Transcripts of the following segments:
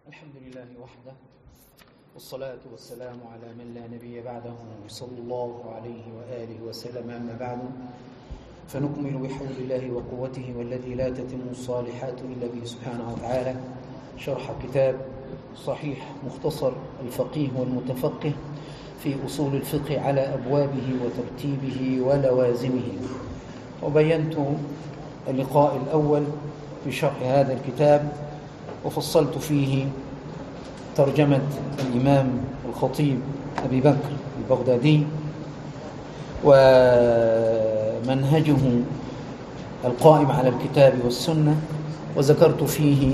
الحمد لله وحده، والصلاة والسلام على من لا نبي بعده صلى الله عليه وآله وسلم. أما بعد، فنكمل بحول الله وقوته والذي لا تتم الصالحات إلا به سبحانه وتعالى شرح كتاب صحيح مختصر الفقيه والمتفقه في أصول الفقه على أبوابه وترتيبه ولوازمه. وبينت اللقاء الأول في شرح هذا الكتاب وفصلت فيه ترجمة الإمام الخطيب أبي بكر البغدادي ومنهجه القائم على الكتاب والسنة، وذكرت فيه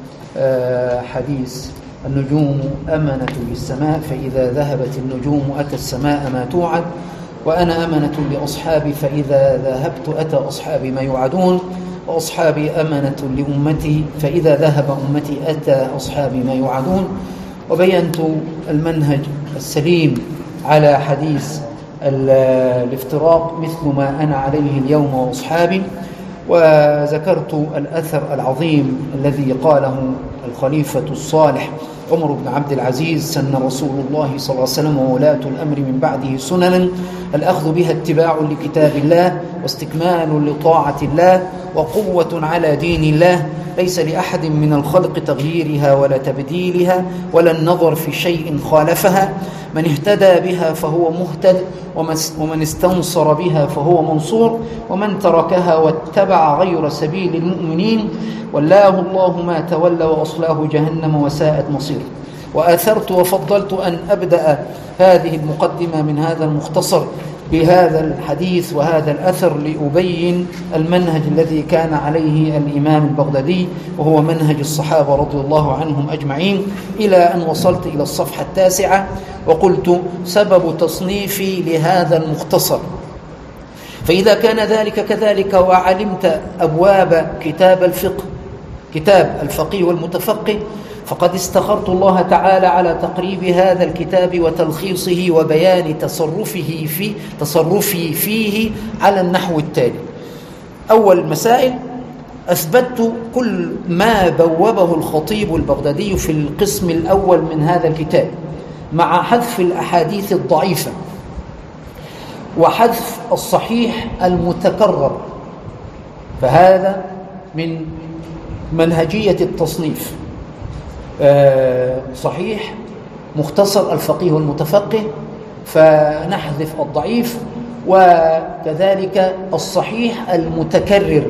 حديث النجوم أمنة للسماء، فإذا ذهبت النجوم أتى السماء ما توعد، وأنا أمنة لأصحابي فإذا ذهبت أتى أصحابي ما يوعدون، وأصحابي أمنة لأمتي فإذا ذهب أمتي أتى أصحابي ما يوعدون. وبينت المنهج السليم على حديث الافتراق مثل ما أنا عليه اليوم وأصحابي، وذكرت الأثر العظيم الذي قاله الخليفة الصالح عمر بن عبد العزيز: سن رسول الله صلى الله عليه وسلم وولاة الأمر من بعده سننا الأخذ بها اتباع لكتاب الله واستكمال لطاعة الله وقوة على دين الله، ليس لأحد من الخلق تغييرها ولا تبديلها ولا النظر في شيء خالفها. من اهتدى بها فهو مهتد، ومن استنصر بها فهو منصور، ومن تركها واتبع غير سبيل المؤمنين ولاه الله ما تولى وأصلاه جهنم وساءت مصير. وآثرت وفضلت أن أبدأ هذه المقدمة من هذا المختصر بهذا الحديث وهذا الأثر لأبين المنهج الذي كان عليه الإمام البغدادي، وهو منهج الصحابة رضي الله عنهم أجمعين، إلى أن وصلت إلى الصفحة 9 وقلت: سبب تصنيفي لهذا المختصر. فإذا كان ذلك كذلك وعلمت أبواب كتاب الفقه، كتاب الفقيه والمتفقه، فقد استخرت الله تعالى على تقريب هذا الكتاب وتلخيصه وبيان تصرفي فيه على النحو التالي. أول مسائل: أثبتت كل ما بوبه الخطيب البغدادي في القسم الأول من هذا الكتاب، مع حذف الأحاديث الضعيفة وحذف الصحيح المتكرر، فهذا من منهجية التصنيف. صحيح مختصر الفقيه والمتفقه، فنحذف الضعيف، وكذلك الصحيح المتكرر.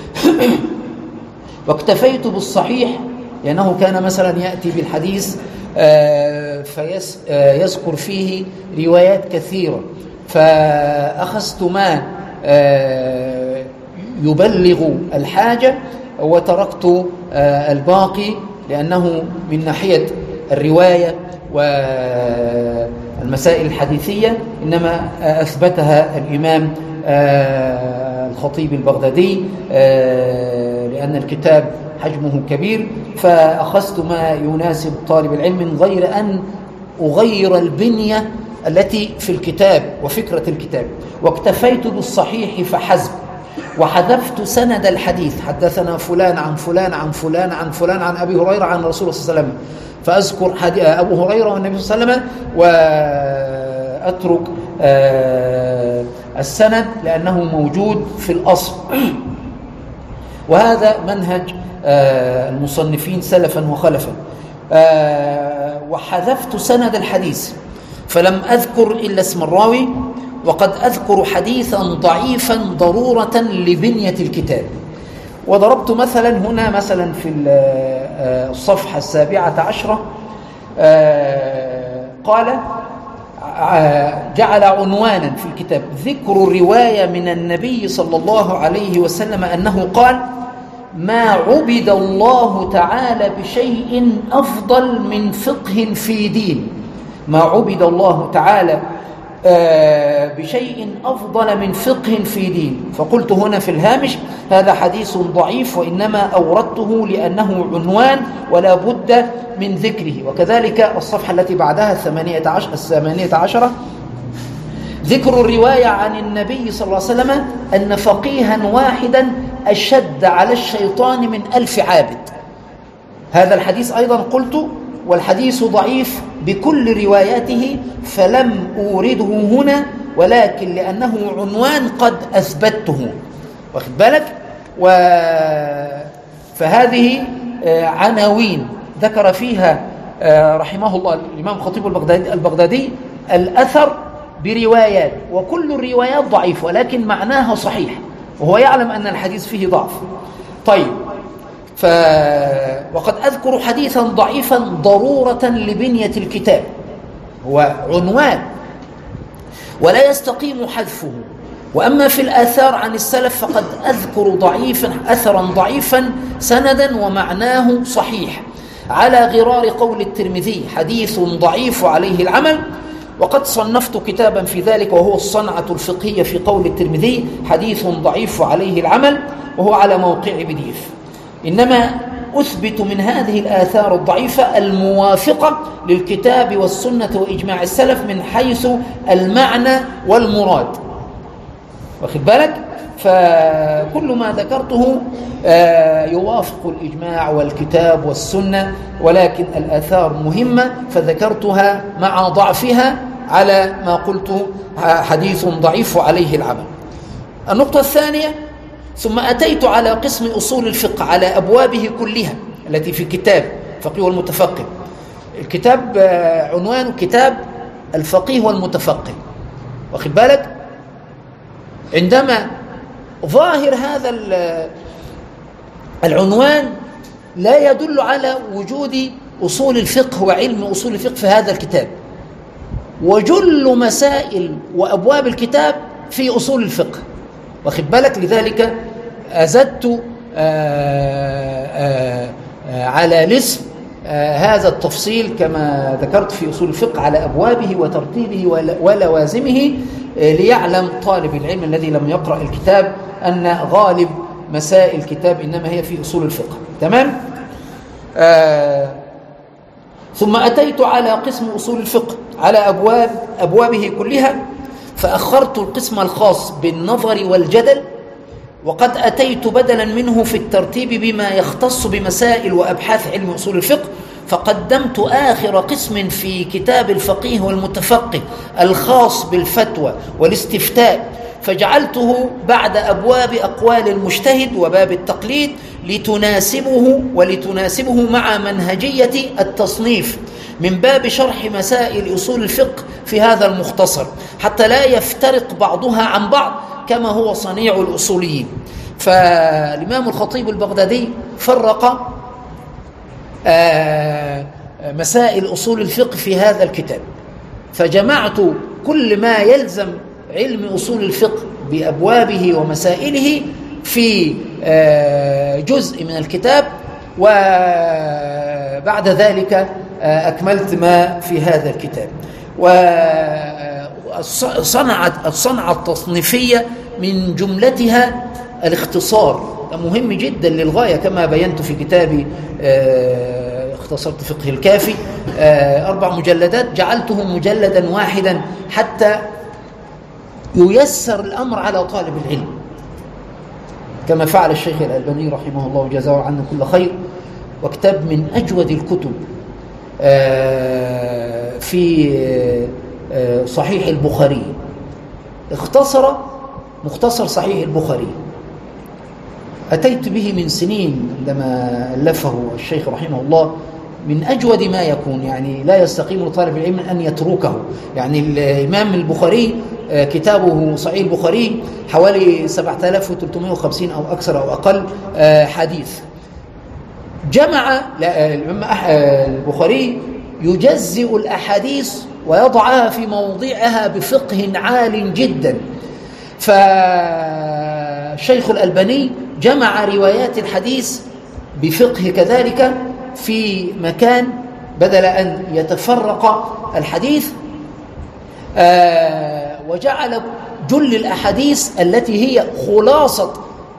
واكتفيت بالصحيح لأنه كان مثلا يأتي بالحديث فيذكر فيه روايات كثيرة، فأخذت ما يبلغ الحاجة وتركت الباقي، لأنه من ناحية الرواية والمسائل الحديثية إنما أثبتها الإمام الخطيب البغدادي، لأن الكتاب حجمه كبير، فأخذت ما يناسب طالب العلم من غير أن أغير البنية التي في الكتاب وفكرة الكتاب. واكتفيت بالصحيح فحسب، وحذفت سند الحديث: حدثنا فلان عن فلان عن فلان عن فلان عن أبي هريرة عن رسول الله صلى الله عليه وسلم، فأذكر أبو هريرة والنبي صلى الله عليه وسلم وأترك السند لأنه موجود في الأصل. وهذا منهج المصنفين سلفا وخلفا. وحذفت سند الحديث فلم أذكر إلا اسم الراوي، وقد أذكر حديثا ضعيفا ضرورة لبنية الكتاب. وضربت مثلا هنا مثلا في الصفحة 17 قال: جعل عنوانا في الكتاب: ذكر رواية من النبي صلى الله عليه وسلم أنه قال: ما عبد الله تعالى بشيء أفضل من فقه في دين. ما عبد الله تعالى بشيء أفضل من فقه في دين. فقلت هنا في الهامش: هذا حديث ضعيف، وإنما أوردته لأنه عنوان ولا بد من ذكره. وكذلك الصفحة التي بعدها 18 ذكر الرواية عن النبي صلى الله عليه وسلم أن فقيها واحدا أشد على الشيطان من 1000 عابد. هذا الحديث أيضا قلت والحديث ضعيف بكل رواياته، فلم أورده هنا، ولكن لأنه عنوان قد أثبته، واخد بالك. فهذه عناوين ذكر فيها رحمه الله الإمام الخطيب البغدادي الأثر بروايات، وكل الروايات ضعيف ولكن معناها صحيح، وهو يعلم أن الحديث فيه ضعف. طيب، وقد أذكر حديثا ضعيفا ضرورة لبنية الكتاب، هو عنوان ولا يستقيم حذفه. وأما في الآثار عن السلف فقد أذكر أثرا ضعيفا سندا ومعناه صحيح، على غرار قول الترمذي حديث ضعيف عليه العمل. وقد صنفت كتابا في ذلك وهو الصنعة الفقهية في قول الترمذي حديث ضعيف عليه العمل، وهو على موقع PDF. إنما أثبت من هذه الآثار الضعيفة الموافقة للكتاب والسنة وإجماع السلف من حيث المعنى والمراد، واخد بالك. فكل ما ذكرته يوافق الإجماع والكتاب والسنة، ولكن الآثار مهمة فذكرتها مع ضعفها على ما قلت حديث ضعيف عليه العمل. النقطة الثانية: ثم أتيت على قسم أصول الفقه على أبوابه كلها التي في كتاب الفقيه والمتفقه. الكتاب عنوان كتاب الفقيه والمتفقه، واخد بالك. عندما ظاهر هذا العنوان لا يدل على وجود أصول الفقه وعلم أصول الفقه في هذا الكتاب، وجل مسائل وأبواب الكتاب في أصول الفقه، واخد بالك. لذلك أزدت على الاسم هذا التفصيل كما ذكرت في أصول الفقه على أبوابه وترتيبه ولوازمه، ليعلم طالب العلم الذي لم يقرأ الكتاب أن غالب مسائل الكتاب إنما هي في أصول الفقه. تمام؟ ثم أتيت على قسم أصول الفقه على أبوابه كلها، فأخرت القسم الخاص بالنظر والجدل، وقد أتيت بدلا منه في الترتيب بما يختص بمسائل وأبحاث علم أصول الفقه، فقدمت آخر قسم في كتاب الفقيه والمتفقه الخاص بالفتوى والاستفتاء، فجعلته بعد أبواب أقوال المجتهد وباب التقليد ولتناسبه مع منهجية التصنيف من باب شرح مسائل أصول الفقه في هذا المختصر، حتى لا يفترق بعضها عن بعض كما هو صنيع الأصوليين. فالإمام الخطيب البغدادي فرق مسائل أصول الفقه في هذا الكتاب، فجمعت كل ما يلزم علم أصول الفقه بأبوابه ومسائله في جزء من الكتاب، وبعد ذلك أكملت ما في هذا الكتاب. والصنعة التصنيفية من جملتها الاختصار، مهم جدا للغاية كما بينت في كتابي اختصرت فقه الكافي 4 مجلدات، جعلته مجلدا واحدا حتى ييسر الأمر على طالب العلم، كما فعل الشيخ الألباني رحمه الله وجزاه عنا كل خير. وكتاب من أجود الكتب في صحيح البخاري، مختصر صحيح البخاري، أتيت به من سنين عندما ألفه الشيخ رحمه الله، من أجود ما يكون، يعني لا يستقيم لطالب العلم أن يتركه. يعني الإمام البخاري كتابه صحيح البخاري حوالي 7350 أو أكثر أو أقل حديث. جمع البخاري يجزئ الأحاديث ويضعها في موضعها بفقه عال جدا. فالشيخ الألباني جمع روايات الحديث بفقه كذلك في مكان، بدل أن يتفرق الحديث، وجعل جل الأحاديث التي هي خلاصة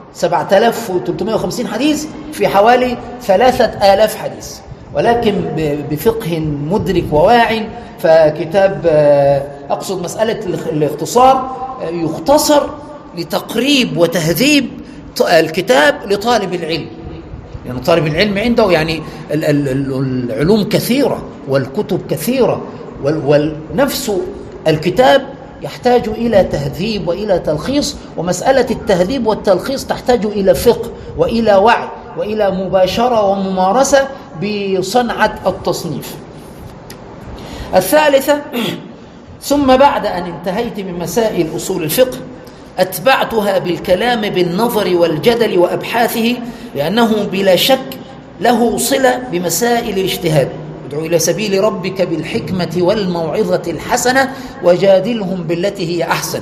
7350 حديث في حوالي 3000 حديث، ولكن بفقه مدرك وواع. فكتاب أقصد مسألة الاختصار يختصر لتقريب وتهذيب الكتاب لطالب العلم، لأن طالب العلم عنده يعني العلوم كثيرة والكتب كثيرة، والنفس الكتاب يحتاج إلى تهذيب وإلى تلخيص، ومسألة التهذيب والتلخيص تحتاج إلى فقه وإلى وعي وإلى مباشرة وممارسة بصنعة التصنيف. الثالثة، ثم بعد أن انتهيت من مسائل أصول الفقه أتبعتها بالكلام بالنظر والجدل وأبحاثه، لأنه بلا شك له صلة بمسائل الاجتهاد. ادعو إلى سبيل ربك بالحكمة والموعظة الحسنة وجادلهم بالتي هي أحسن.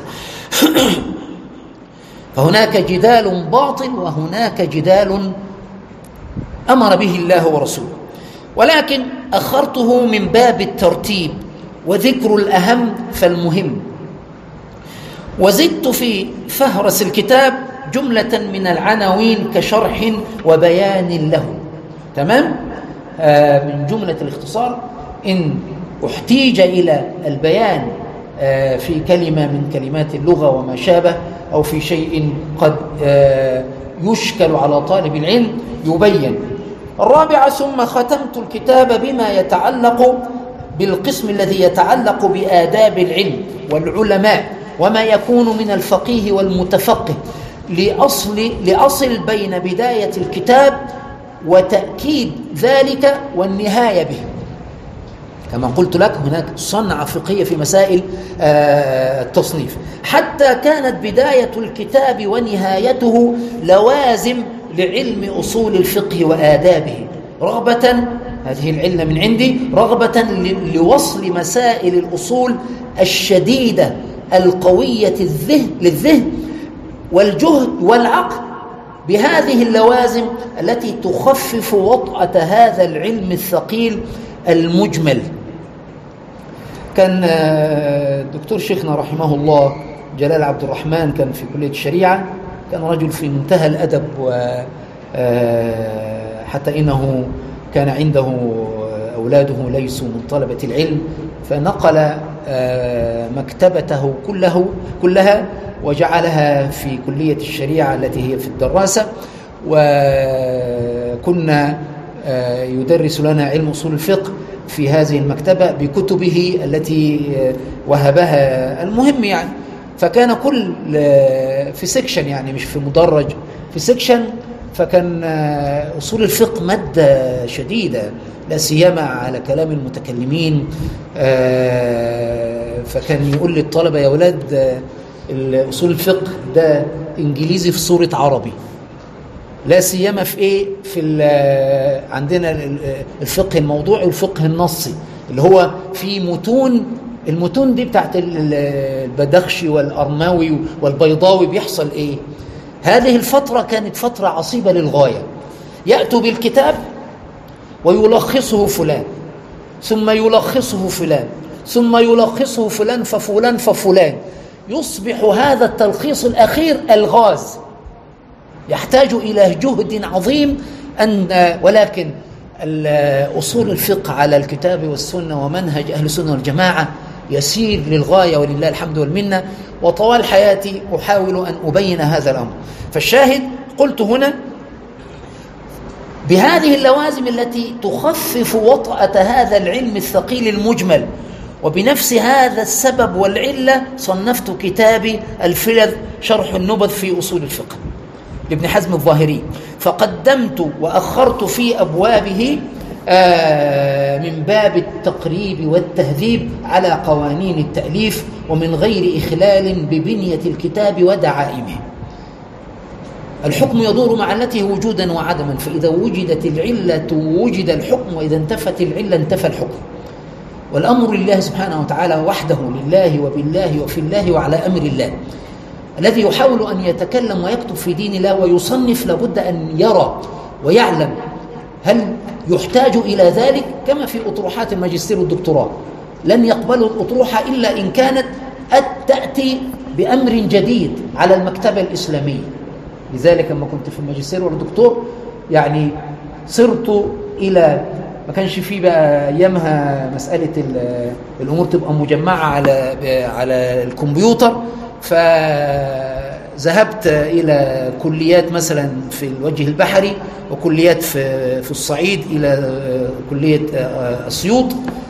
فهناك جدال باطل وهناك جدال أمر به الله ورسوله، ولكن أخرته من باب الترتيب وذكر الأهم فالمهم، وزدت في فهرس الكتاب جملة من العناوين كشرح وبيان له. تمام؟ من جملة الاختصار إن احتيج إلى البيان في كلمة من كلمات اللغة وما شابه، أو في شيء قد يشكل على طالب العلم يبين. الرابعة، ثم ختمت الكتاب بما يتعلق بالقسم الذي يتعلق بآداب العلم والعلماء وما يكون من الفقيه والمتفقه، لأصل بين بداية الكتاب وتأكيد ذلك والنهاية به. كما قلت لك هناك صنعة فقهية في مسائل التصنيف، حتى كانت بداية الكتاب ونهايته لوازم لعلم أصول الفقه وآدابه، رغبة، هذه العلة من عندي، رغبة لوصل مسائل الأصول الشديدة القوية للذهن والجهد والعقل بهذه اللوازم التي تخفف وطأة هذا العلم الثقيل المجمل. كان الدكتور شيخنا رحمه الله جلال عبد الرحمن كان في كلية الشريعة، كان رجل في منتهى الأدب، حتى إنه كان عنده أولاده ليسوا من طلبة العلم، فنقل مكتبته كلها وجعلها في كلية الشريعة التي هي في الدراسة، وكنا يدرس لنا علم أصول الفقه في هذه المكتبة بكتبه التي وهبها. المهم يعني، فكان كل في سيكشن، يعني مش في مدرج، في سيكشن، فكان أصول الفقه مادة شديدة لا سيما على كلام المتكلمين. فكان يقول للطلبة يا ولاد أصول الفقه ده إنجليزي في صورة عربي، لا سيما في إيه، في عندنا الفقه الموضوعي والفقه النصي اللي هو في المتون دي بتاعت البدخشي والأرماوي والبيضاوي. بيحصل إيه؟ هذه الفترة كانت فترة عصيبة للغاية، يأتوا بالكتاب ويلخصه فلان، ثم يلخصه فلان، ثم يلخصه فلان ففلان ففلان، يصبح هذا التلخيص الأخير الغاز، يحتاج إلى جهد عظيم. ولكن أصول الفقه على الكتاب والسنة ومنهج أهل السنة والجماعة يسير للغاية ولله الحمد والمنة، وطوال حياتي أحاول أن أبين هذا الأمر. فالشاهد قلت هنا بهذه اللوازم التي تخفف وطأة هذا العلم الثقيل المجمل، وبنفس هذا السبب والعلة صنفت كتابي الفلذ شرح النبذ في أصول الفقه لابن حزم الظاهري، فقدمت وأخرت في أبوابه من باب التقريب والتهذيب على قوانين التأليف، ومن غير إخلال ببنية الكتاب ودعائمه. الحكم يدور مع علته وجودا وعدما، فإذا وجدت العلة وجد الحكم، وإذا انتفت العلة انتفى الحكم. والأمر لله سبحانه وتعالى وحده، لله وبالله وفي الله وعلى أمر الله. الذي يحاول أن يتكلم ويكتب في دين الله ويصنف لابد أن يرى ويعلم هل يحتاج إلى ذلك، كما في أطروحات الماجستير والدكتوراه، لن يقبلوا الأطروحة إلا إن كانت تأتي بأمر جديد على المكتبة الإسلامية. لذلك لما كنت في الماجستير والدكتور يعني صرت إلى، ما كانش فيه بقى أيامها مسألة الأمور تبقى مجمعة على الكمبيوتر، ذهبت إلى كليات مثلا في الوجه البحري وكليات في الصعيد إلى كلية أسيوط،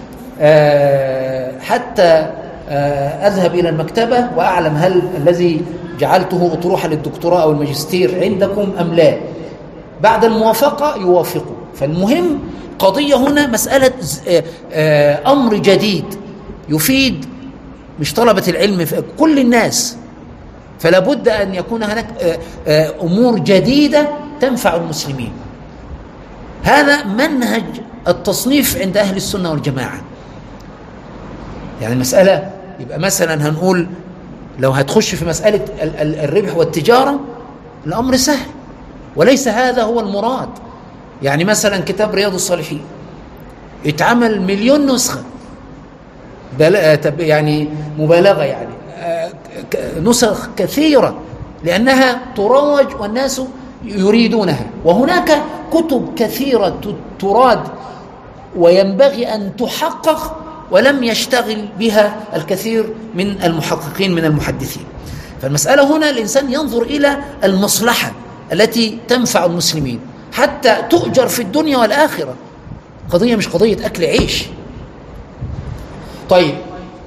حتى أذهب إلى المكتبة وأعلم هل الذي جعلته أطروحة للدكتوراه أو الماجستير عندكم أم لا. بعد الموافقة يوافقوا. فالمهم قضية هنا مسألة أمر جديد يفيد مش طلبة العلم، كل الناس. فلا بد أن يكون هناك أمور جديدة تنفع المسلمين. هذا منهج التصنيف عند أهل السنة والجماعة. يعني المسألة يبقى مثلا هنقول لو هتخش في مسألة الربح والتجارة الأمر سهل، وليس هذا هو المراد. يعني مثلا كتاب رياض الصالحين اتعمل 1,000,000 نسخة، يعني مبالغة، يعني نسخ كثيرة لأنها تروج والناس يريدونها. وهناك كتب كثيرة تراد وينبغي أن تحقق ولم يشتغل بها الكثير من المحققين من المحدثين. فالمسألة هنا الإنسان ينظر إلى المصلحة التي تنفع المسلمين حتى تؤجر في الدنيا والآخرة. قضية مش قضية أكل عيش. طيب،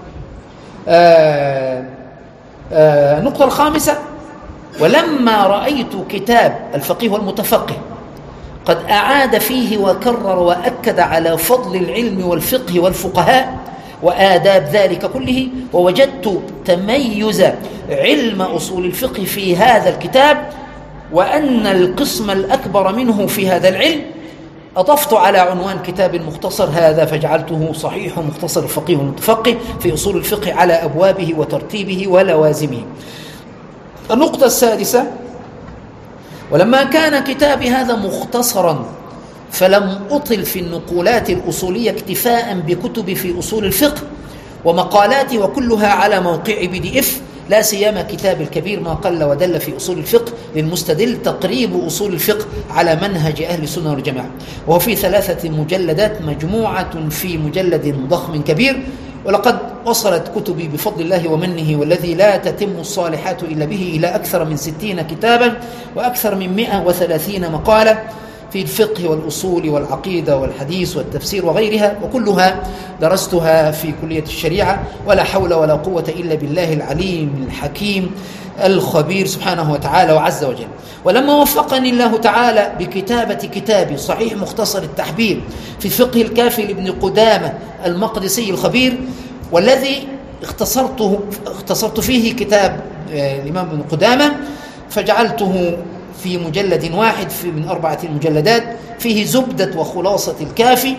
النقطة الخامسة: ولما رأيت كتاب الفقيه والمتفقه قد أعاد فيه وكرر وأكد على فضل العلم والفقه والفقهاء وآداب ذلك كله، ووجدت تميز علم أصول الفقه في هذا الكتاب وأن القسم الأكبر منه في هذا العلم، أضفت على عنوان كتاب مختصر هذا فجعلته صحيح مختصر الفقيه والمتفقه في أصول الفقه على أبوابه وترتيبه ولوازمه. النقطة السادسة: ولما كان كتابي هذا مختصرا فلم أطل في النقولات الأصولية اكتفاء بكتب في أصول الفقه ومقالاتي وكلها على موقع PDF، لا سيما كتاب الكبير ما قل ودل في أصول الفقه للمستدل تقريب أصول الفقه على منهج أهل السنة والجماعة، وهو في 3 مجلدات مجموعة في مجلد ضخم كبير. ولقد وصلت كتبي بفضل الله ومنه والذي لا تتم الصالحات إلا به إلى أكثر من 60 كتابا وأكثر من 130 مقالة في الفقه والأصول والعقيدة والحديث والتفسير وغيرها، وكلها درستها في كلية الشريعة. ولا حول ولا قوة إلا بالله العليم الحكيم الخبير سبحانه وتعالى وعز وجل. ولما وفقني الله تعالى بكتابة كتابي صحيح مختصر التحبير في فقه الكافي لابن قدامة المقدسي الخبير، والذي اختصرت فيه كتاب الإمام ابن قدامة، فجعلته في مجلد واحد من 4 مجلدات فيه زبدة وخلاصة الكافي،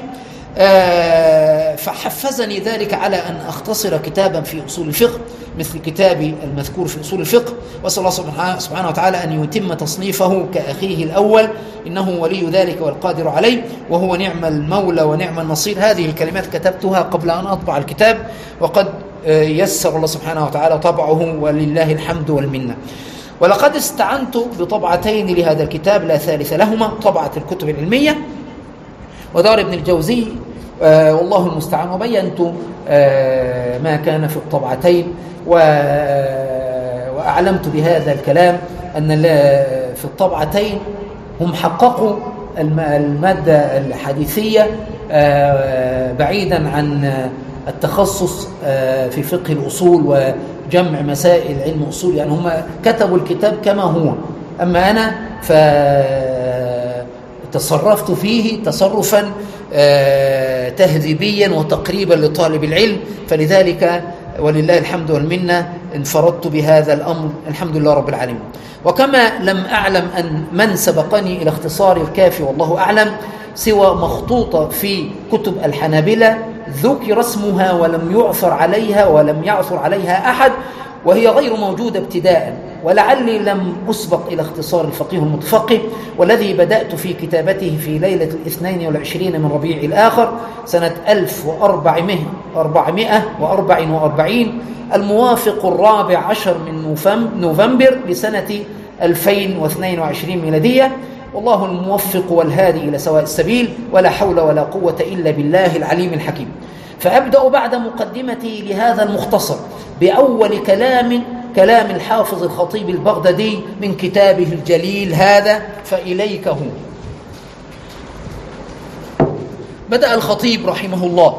فحفزني ذلك على أن أختصر كتابا في أصول الفقه مثل كتابي المذكور في أصول الفقه. وأسأل الله سبحانه وتعالى أن يتم تصنيفه كأخيه الأول، إنه ولي ذلك والقادر عليه، وهو نعم المولى ونعم النصير. هذه الكلمات كتبتها قبل أن أطبع الكتاب، وقد يسر الله سبحانه وتعالى طبعه ولله الحمد والمنة. ولقد استعنت بطبعتين لهذا الكتاب لا ثالث لهما، طبعة الكتب العلمية ودار ابن الجوزي، والله المستعان. وبينت ما كان في الطبعتين، وأعلمت بهذا الكلام أن في الطبعتين هم حققوا المادة الحديثية بعيدا عن التخصص في فقه الأصول وجمع مسائل علم أصول. يعني هم كتبوا الكتاب كما هو، أما أنا فتصرفت فيه تصرفا تهذيبيا وتقريبا لطالب العلم، فلذلك ولله الحمد والمنة انفردت بهذا الأمر، الحمد لله رب العالمين. وكما لم أعلم أن من سبقني إلى اختصار الكافي والله أعلم سوى مخطوطة في كتب الحنابلة ذكر اسمها ولم يعثر عليها أحد، وهي غير موجودة ابتداء، ولعلي لم أسبق إلى اختصار الفقيه المتفقه، والذي بدأت في كتابته في ليلة 22 من ربيع الآخر سنة 1444 الموافق 14 من نوفمبر لسنة 2022 ميلادية. والله الموفق والهادي إلى سواء السبيل، ولا حول ولا قوة إلا بالله العليم الحكيم. فأبدأ بعد مقدمتي لهذا المختصر بأول كلام كلام الحافظ الخطيب البغدادي من كتابه الجليل هذا فإليك هو. بدأ الخطيب رحمه الله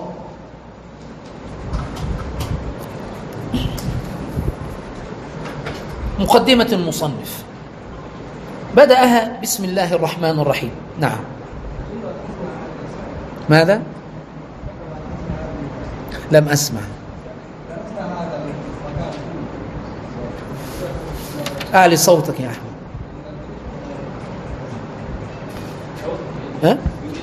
مقدمة المصنف بدأها بسم الله الرحمن الرحيم. نعم. ماذا؟ لم أسمع. أعلي صوتك يا أحمد. ها؟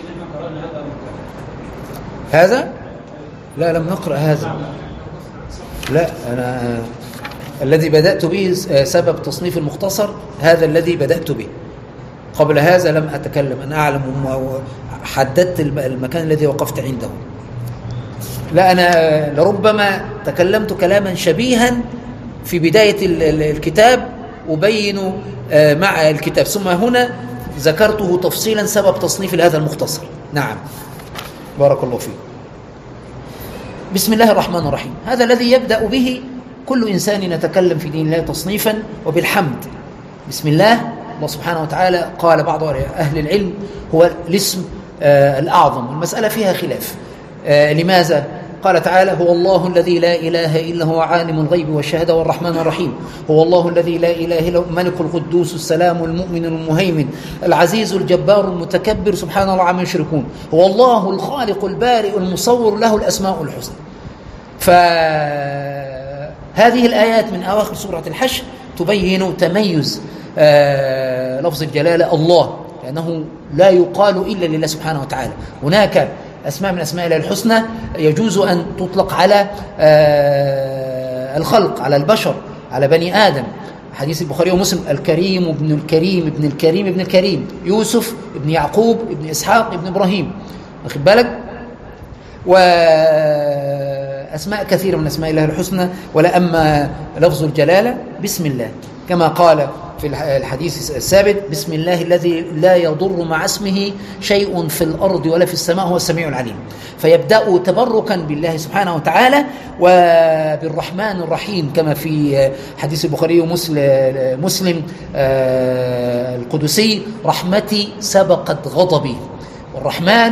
هذا؟ لا، لم نقرأ هذا. لا، أنا الذي بدأت به سبب تصنيف المختصر، هذا الذي بدأت به. قبل هذا لم أتكلم. أنا أعلم وحددت المكان الذي وقفت عنده. لا، أنا لربما تكلمت كلاما شبيها في بداية الكتاب أبين مع الكتاب، ثم هنا ذكرته تفصيلا سبب تصنيف لهذا المختصر. نعم، بارك الله فيك. بسم الله الرحمن الرحيم، هذا الذي يبدأ به كل إنسان يتكلم في دين الله تصنيفا وبالحمد. بسم الله. الله سبحانه وتعالى قال بعض أهل العلم هو الاسم الأعظم، المسألة فيها خلاف. لماذا؟ قال تعالى هو الله الذي لا إله إلا هو عالم الغيب والشهادة والرحمن الرحيم. هو الله الذي لا إله إلا هو الملك القدوس السلام المؤمن المهيمن العزيز الجبار المتكبر سبحان الله عما يشركون. هو الله الخالق البارئ المصور له الأسماء الحسنى. فهذه الآيات من أواخر سورة الحشر تبين تميز لفظ الجلالة الله، لأنه لا يقال إلا لله سبحانه وتعالى. هناك أسماء من أسماء الله الحسنى يجوز أن تطلق على الخلق، على البشر، على بني آدم. حديث البخاري ومسلم الكريم ابن الكريم ابن الكريم ابن الكريم، يوسف ابن يعقوب ابن إسحاق ابن إبراهيم، واخد بالك؟ وأسماء كثيرة من أسماء الله الحسنى. ولا أما لفظ الجلالة بسم الله، كما قال في الحديث الثابت بسم الله الذي لا يضر مع اسمه شيء في الأرض ولا في السماء هو السميع العليم. فيبدأ تبركا بالله سبحانه وتعالى وبالرحمن الرحيم، كما في حديث البخاري ومسلم القدسي رحمتي سبقت غضبي. والرحمن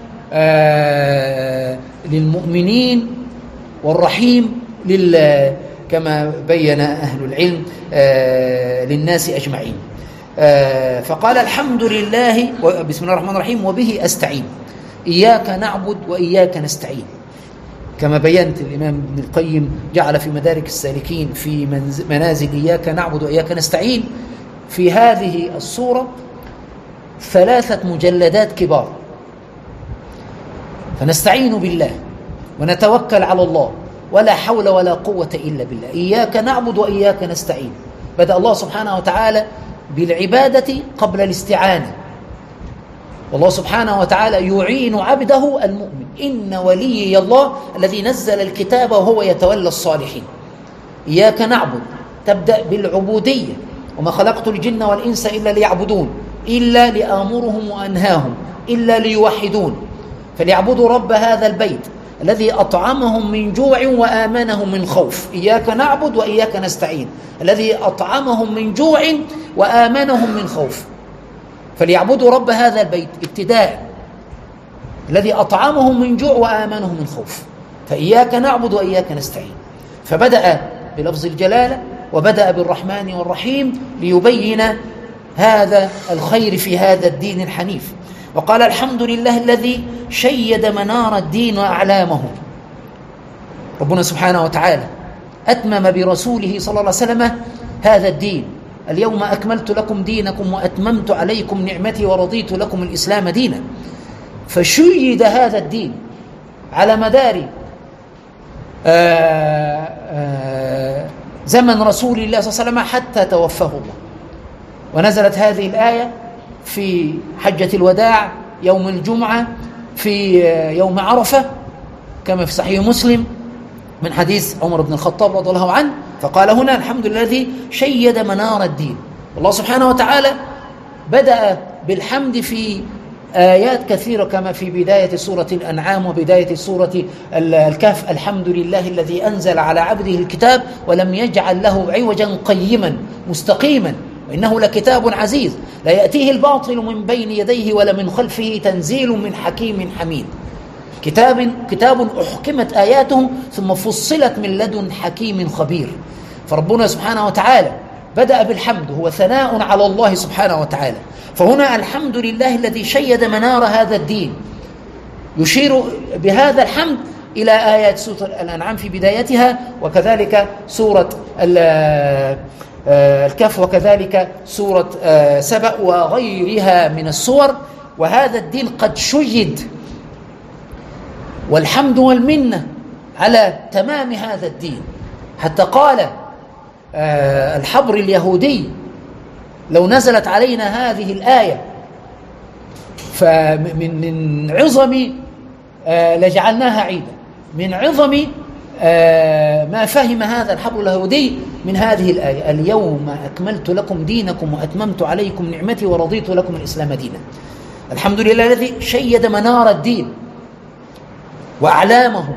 للمؤمنين والرحيم كما بين أهل العلم للناس أجمعين. فقال الحمد لله بسم الله الرحمن الرحيم وبه أستعين، إياك نعبد وإياك نستعين. كما بينت الإمام ابن القيم جعل في مدارك السالكين في منازل إياك نعبد وإياك نستعين في هذه السورة 3 مجلدات كبار. فنستعين بالله ونتوكل على الله ولا حول ولا قوة إلا بالله. إياك نعبد وإياك نستعين. بدأ الله سبحانه وتعالى بالعبادة قبل الاستعانة. والله سبحانه وتعالى يعين عبده المؤمن. إن وليي الله الذي نزل الكتاب وهو يتولى الصالحين. إياك نعبد تبدأ بالعبودية، وما خلقت الجن والإنس إلا ليعبدون، إلا لآمرهم وأنهاهم، إلا ليوحدون. فليعبدوا رب هذا البيت الذي أطعمهم من جوع وآمنهم من خوف. إياك نعبد وإياك نستعين، الذي أطعمهم من جوع وآمنهم من خوف. فليعبدوا رب هذا البيت ابتداء، الذي أطعمهم من جوع وآمنهم من خوف. فإياك نعبد وإياك نستعين. فبدأ بلفظ الجلالة وبدأ بالرحمن والرحيم ليبين هذا الخير في هذا الدين الحنيف. وقال الحمد لله الذي شيد منار الدين وأعلامه. ربنا سبحانه وتعالى أتمم برسوله صلى الله عليه وسلم هذا الدين. اليوم أكملت لكم دينكم وأتممت عليكم نعمتي ورضيت لكم الإسلام دينا. فشيد هذا الدين على مدار زمن رسول الله صلى الله عليه وسلم حتى توفاه الله. ونزلت هذه الآية في حجة الوداع يوم الجمعة في يوم عرفة، كما في صحيح مسلم من حديث عمر بن الخطاب رضي الله عنه. فقال هنا الحمد لله الذي شيد منار الدين. والله سبحانه وتعالى بدأ بالحمد في آيات كثيرة كما في بداية سورة الأنعام وبداية سورة الكهف: الحمد لله الذي أنزل على عبده الكتاب ولم يجعل له عوجا قيما مستقيما وإنه لكتاب عزيز لا يأتيه الباطل من بين يديه ولا من خلفه تنزيل من حكيم حميد. كتاب أحكمت آياته ثم فصلت من لدن حكيم خبير. فربنا سبحانه وتعالى بدأ بالحمد، هو ثناء على الله سبحانه وتعالى. فهنا الحمد لله الذي شيد منار هذا الدين، يشير بهذا الحمد إلى آيات سورة الأنعام في بدايتها، وكذلك سورة الكهف، وكذلك سورة سبأ وغيرها من السور. وهذا الدين قد شيد، والحمد والمنة على تمام هذا الدين. حتى قال الحبر اليهودي: لو نزلت علينا هذه الآية فمن عظم لجعلناها عيدا. من عظم ما فهم هذا الحبر اليهودي من هذه الآية: اليوم أكملت لكم دينكم وأتممت عليكم نعمتي ورضيت لكم الإسلام دينا. الحمد لله الذي شيد منار الدين وأعلامه: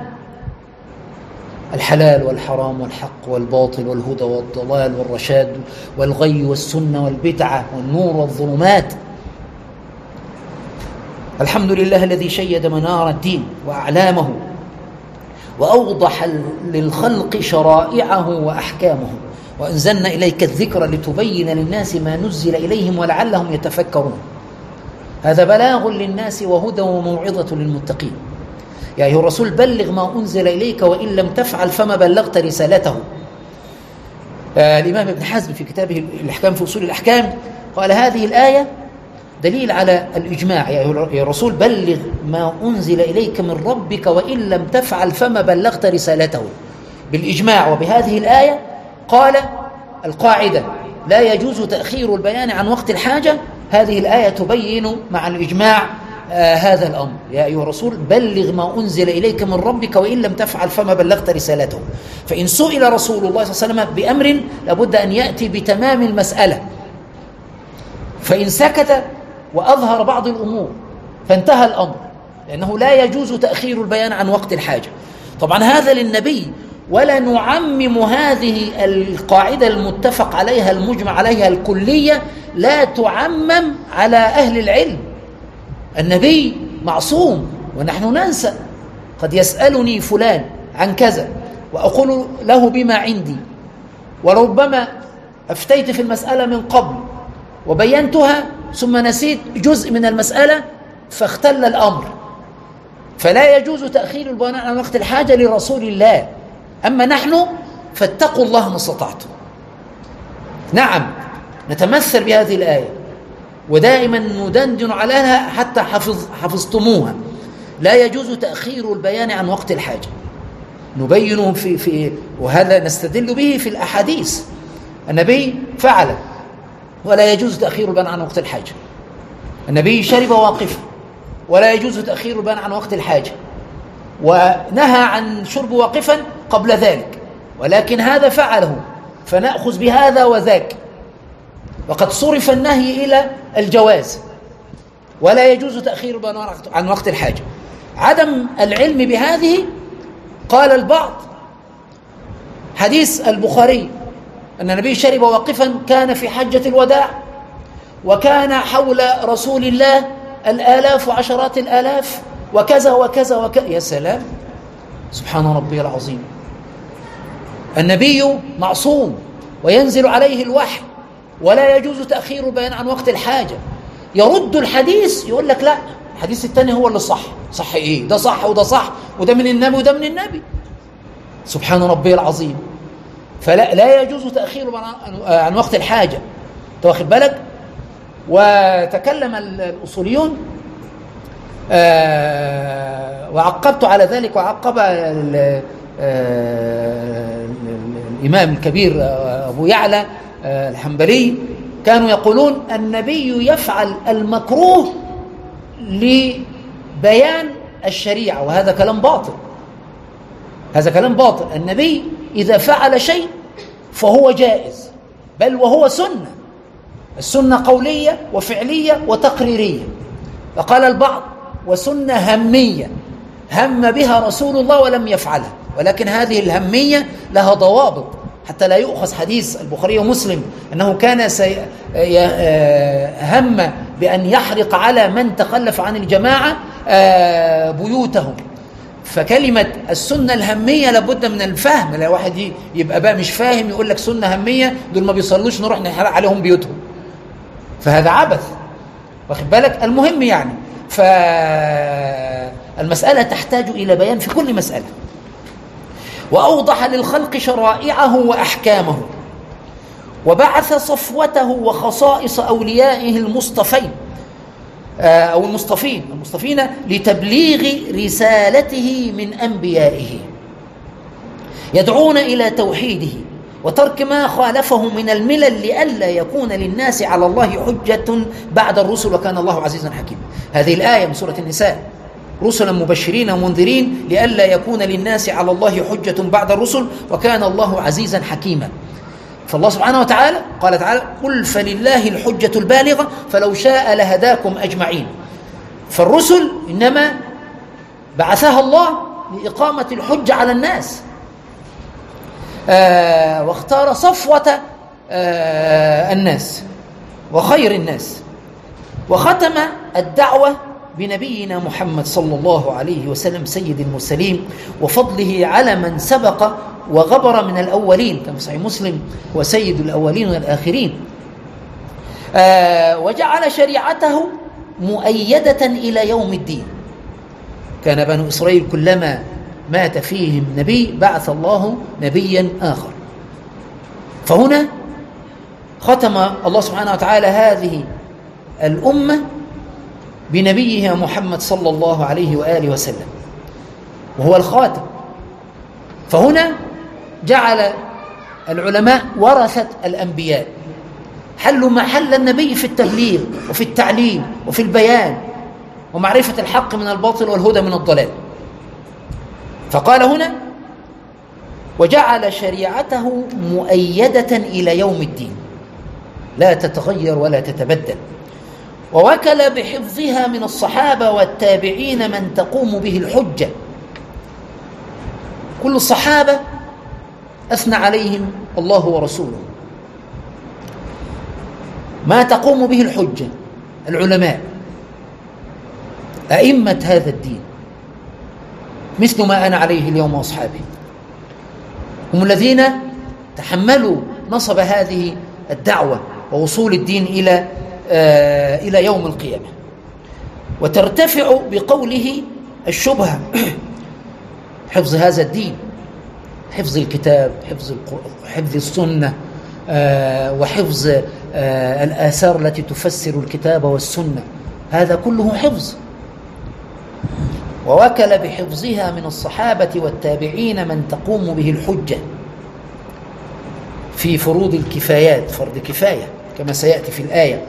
الحلال والحرام والحق والباطل والهدى والضلال والرشاد والغي والسنة والبدعة والنور والظلمات. الحمد لله الذي شيد منار الدين وأعلامه وأوضح للخلق شرائعه وأحكامه، وأنزلنا إليك الذكر لتبين للناس ما نزل إليهم ولعلهم يتفكرون. هذا بلاغ للناس وهدى وموعظة للمتقين. يا أيها الرسول بلغ ما أنزل إليك وإن لم تفعل فما بلغت رسالته. الإمام ابن حزم في كتابه الأحكام في أصول الأحكام قال: هذه الآية دليل على الإجماع. يا أيها الرسول بلغ ما أنزل إليك من ربك وإن لم تفعل فما بلغت رسالته. بالإجماع. وبهذه الآية قال القاعدة: لا يجوز تأخير البيان عن وقت الحاجة. هذه الآية تبين مع الإجماع هذا الأمر: يا أيها الرسول بلغ ما أنزل إليك من ربك وإن لم تفعل فما بلغت رسالته. فإن سئل رسول الله صلى الله عليه وسلم بأمر لابد أن يأتي بتمام المسألة، فإن سكت وأظهر بعض الأمور فانتهى الأمر، لأنه لا يجوز تأخير البيان عن وقت الحاجة. طبعا هذا للنبي، ولا نعمم هذه القاعدة المتفق عليها المجمع عليها الكلية، لا تعمم على أهل العلم. النبي معصوم ونحن ننسى. قد يسألني فلان عن كذا وأقول له بما عندي، وربما أفتيت في المسألة من قبل وبينتها ثم نسيت جزء من المسألة فاختل الأمر. فلا يجوز تأخير البيان عن وقت الحاجة لرسول الله. أما نحن فاتقوا الله ما استطعتم. نعم، نتمثل بهذه الآية ودائما ندندن عليها حتى حفظتموها. لا يجوز تأخير البيان عن وقت الحاجة، نبينه وهذا نستدل به في الأحاديث. النبي فعل، ولا يجوز تأخير البيان عن وقت الحاجة. النبي شرب واقفا، ولا يجوز تأخير البيان عن وقت الحاجة، ونهى عن شرب واقفا قبل ذلك، ولكن هذا فعله فنأخذ بهذا وذاك. وقد صرف النهي إلى الجواز، ولا يجوز تأخير البيان عن وقت الحاجة. عدم العلم بهذه، قال البعض حديث البخاري أن النبي شرب واقفا كان في حجة الوداع، وكان حول رسول الله الآلاف وعشرات الآلاف وكذا وكذا وكذا. يا سلام، سبحان ربي العظيم. النبي معصوم وينزل عليه الوحي، ولا يجوز تأخير البيان عن وقت الحاجة. يرد الحديث يقول لك لا، الحديث الثاني هو اللي صح. صح ايه؟ ده صح وده صح، وده من النبي وده من النبي. سبحان ربي العظيم. فلا يجوز تأخير عن وقت الحاجة. واخد بالك؟ وتكلم الأصوليون وعقبت على ذلك، وعقب الإمام الكبير أبو يعلى الحنبلي، كانوا يقولون النبي يفعل المكروه لبيان الشريعة، وهذا كلام باطل. هذا كلام باطل. النبي إذا فعل شيء فهو جائز، بل وهو سنة. السنة قولية وفعلية وتقريرية. وقال البعض وسنة همية هم بها رسول الله ولم يفعلها، ولكن هذه الهمية لها ضوابط حتى لا يؤخذ حديث البخاري ومسلم أنه كان هم بأن يحرق على من تخلف عن الجماعة بيوتهم. فكلمة السنة الهمية لابد من الفهم، لا واحد يبقى بقى مش فاهم يقول لك سنة همية دول ما بيصلوش نروح نحرق عليهم بيوتهم، فهذا عبث، واخد بالك. المهم يعني فالمسألة تحتاج إلى بيان في كل مسألة. وأوضح للخلق شرائعه وأحكامه، وبعث صفوته وخصائص أوليائه المصطفين أو المصطفين لتبليغ رسالته من أنبيائه، يدعون إلى توحيده وترك ما خالفه من الملل لئلا يكون للناس على الله حجة بعد الرسل وكان الله عزيزا حكيما. هذه الآية من سورة النساء، رسلا مبشرين ومنذرين لئلا يكون للناس على الله حجة بعد الرسل وكان الله عزيزا حكيما. فالله سبحانه وتعالى قال تعالى قل فلله الحجة البالغة فلو شاء لهداكم أجمعين. فالرسل إنما بعثها الله لإقامة الحجة على الناس، واختار صفوة الناس وخير الناس، وختم الدعوة بنبينا محمد صلى الله عليه وسلم سيد المرسلين وفضله على من سبق وغبر من الأولين، كما في صحيح مسلم وسيد الأولين والآخرين. وجعل شريعته مؤيدة إلى يوم الدين. كان بنو إسرائيل كلما مات فيهم نبي بعث الله نبيا آخر، فهنا ختم الله سبحانه وتعالى هذه الأمة بنبيها محمد صلى الله عليه وآله وسلم وهو الخاتم. فهنا جعل العلماء ورثة الأنبياء، حلوا محل النبي في التبليغ وفي التعليم وفي البيان ومعرفة الحق من الباطل والهدى من الضلال. فقال هنا وجعل شريعته مؤيدة إلى يوم الدين لا تتغير ولا تتبدل، ووكل بحفظها من الصحابة والتابعين من تقوم به الحجة. كل الصحابة أثنى عليهم الله ورسوله. ما تقوم به الحجة العلماء أئمة هذا الدين مثل ما أنا عليه اليوم وأصحابي، هم الذين تحملوا نصب هذه الدعوة ووصول الدين إلى يوم القيامة. وترتفع بقوله الشبهة حفظ هذا الدين، حفظ الكتاب، حفظ السنة، وحفظ الآثار التي تفسر الكتاب والسنة، هذا كله حفظ. ووكل بحفظها من الصحابة والتابعين من تقوم به الحجة في فروض الكفايات، فرض كفاية كما سيأتي في الآية.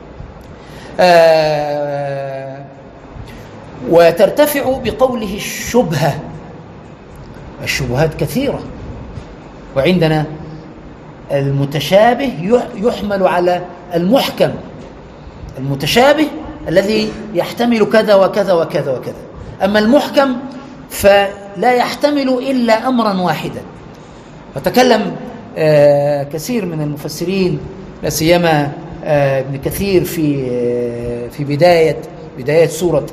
وترتفع بقوله الشبهة، الشبهات كثيرة، وعندنا المتشابه يحمل على المحكم، المتشابه الذي يحتمل كذا وكذا وكذا وكذا، أما المحكم فلا يحتمل إلا أمرا واحدا. وتكلم كثير من المفسرين لا سيما ابن كثير في بداية سورة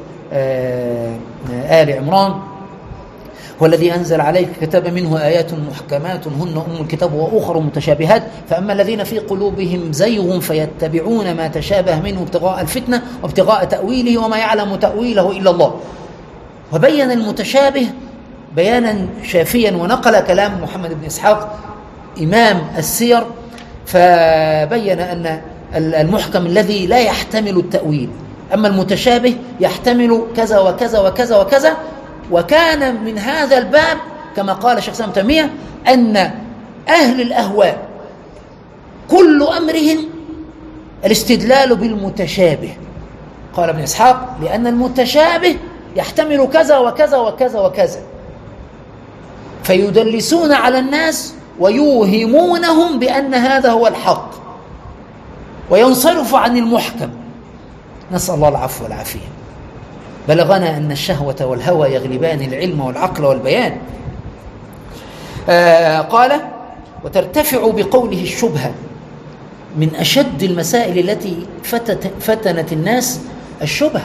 آل عمران: هو الذي أنزل عليك كتاب منه آيات محكمات هن أم الكتاب وأخر متشابهات فأما الذين في قلوبهم زيغ فيتبعون ما تشابه منه ابتغاء الفتنة وابتغاء تأويله وما يعلم تأويله إلا الله. وبين المتشابه بيانا شافيا، ونقل كلام محمد بن إسحاق إمام السير، فبين أن المحكم الذي لا يحتمل التأويل، أما المتشابه يحتمل كذا وكذا وكذا وكذا. وكان من هذا الباب كما قال الشيخ ابن تيمية أن أهل الأهواء كل أمرهم الاستدلال بالمتشابه. قال ابن إسحاق: لأن المتشابه يحتمل كذا وكذا وكذا وكذا، فيدلسون على الناس ويوهمونهم بأن هذا هو الحق وينصرف عن المحكم، نسأل الله العفو والعافية. بلغنا أن الشهوة والهوى يغلبان العلم والعقل والبيان. قال وترتفع بقوله الشبهة. من أشد المسائل التي فتنت الناس الشبهة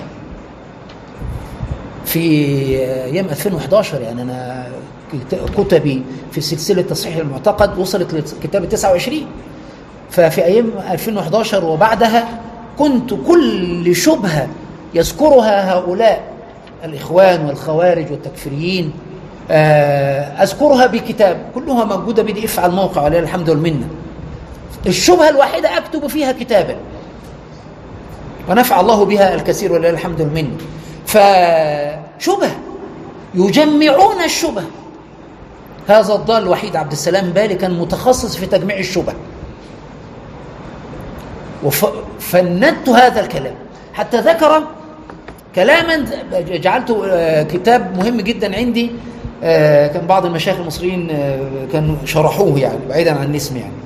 في أيام 2011. يعني أنا كتبي في سلسلة تصحيح المعتقد وصلت لكتاب 29، ففي أيام 2011 وبعدها كنت كل شبهة يذكرها هؤلاء الإخوان والخوارج والتكفيريين أذكرها بكتاب، كلها موجودة PDF على الموقع عليه الحمد والمنة. الشبهة الواحدة أكتب فيها كتابا ونفع الله بها الكثير ولله الحمد والمنة. فشبهة يجمعون الشبهة. هذا الضال الوحيد عبد السلام بالي كان متخصص في تجميع الشبهة، وفندت هذا الكلام حتى ذكر كلاما جعلته كتاب مهم جدا عندي. كان بعض المشايخ المصريين كانوا شرحوه، يعني بعيدا عن الاسم، يعني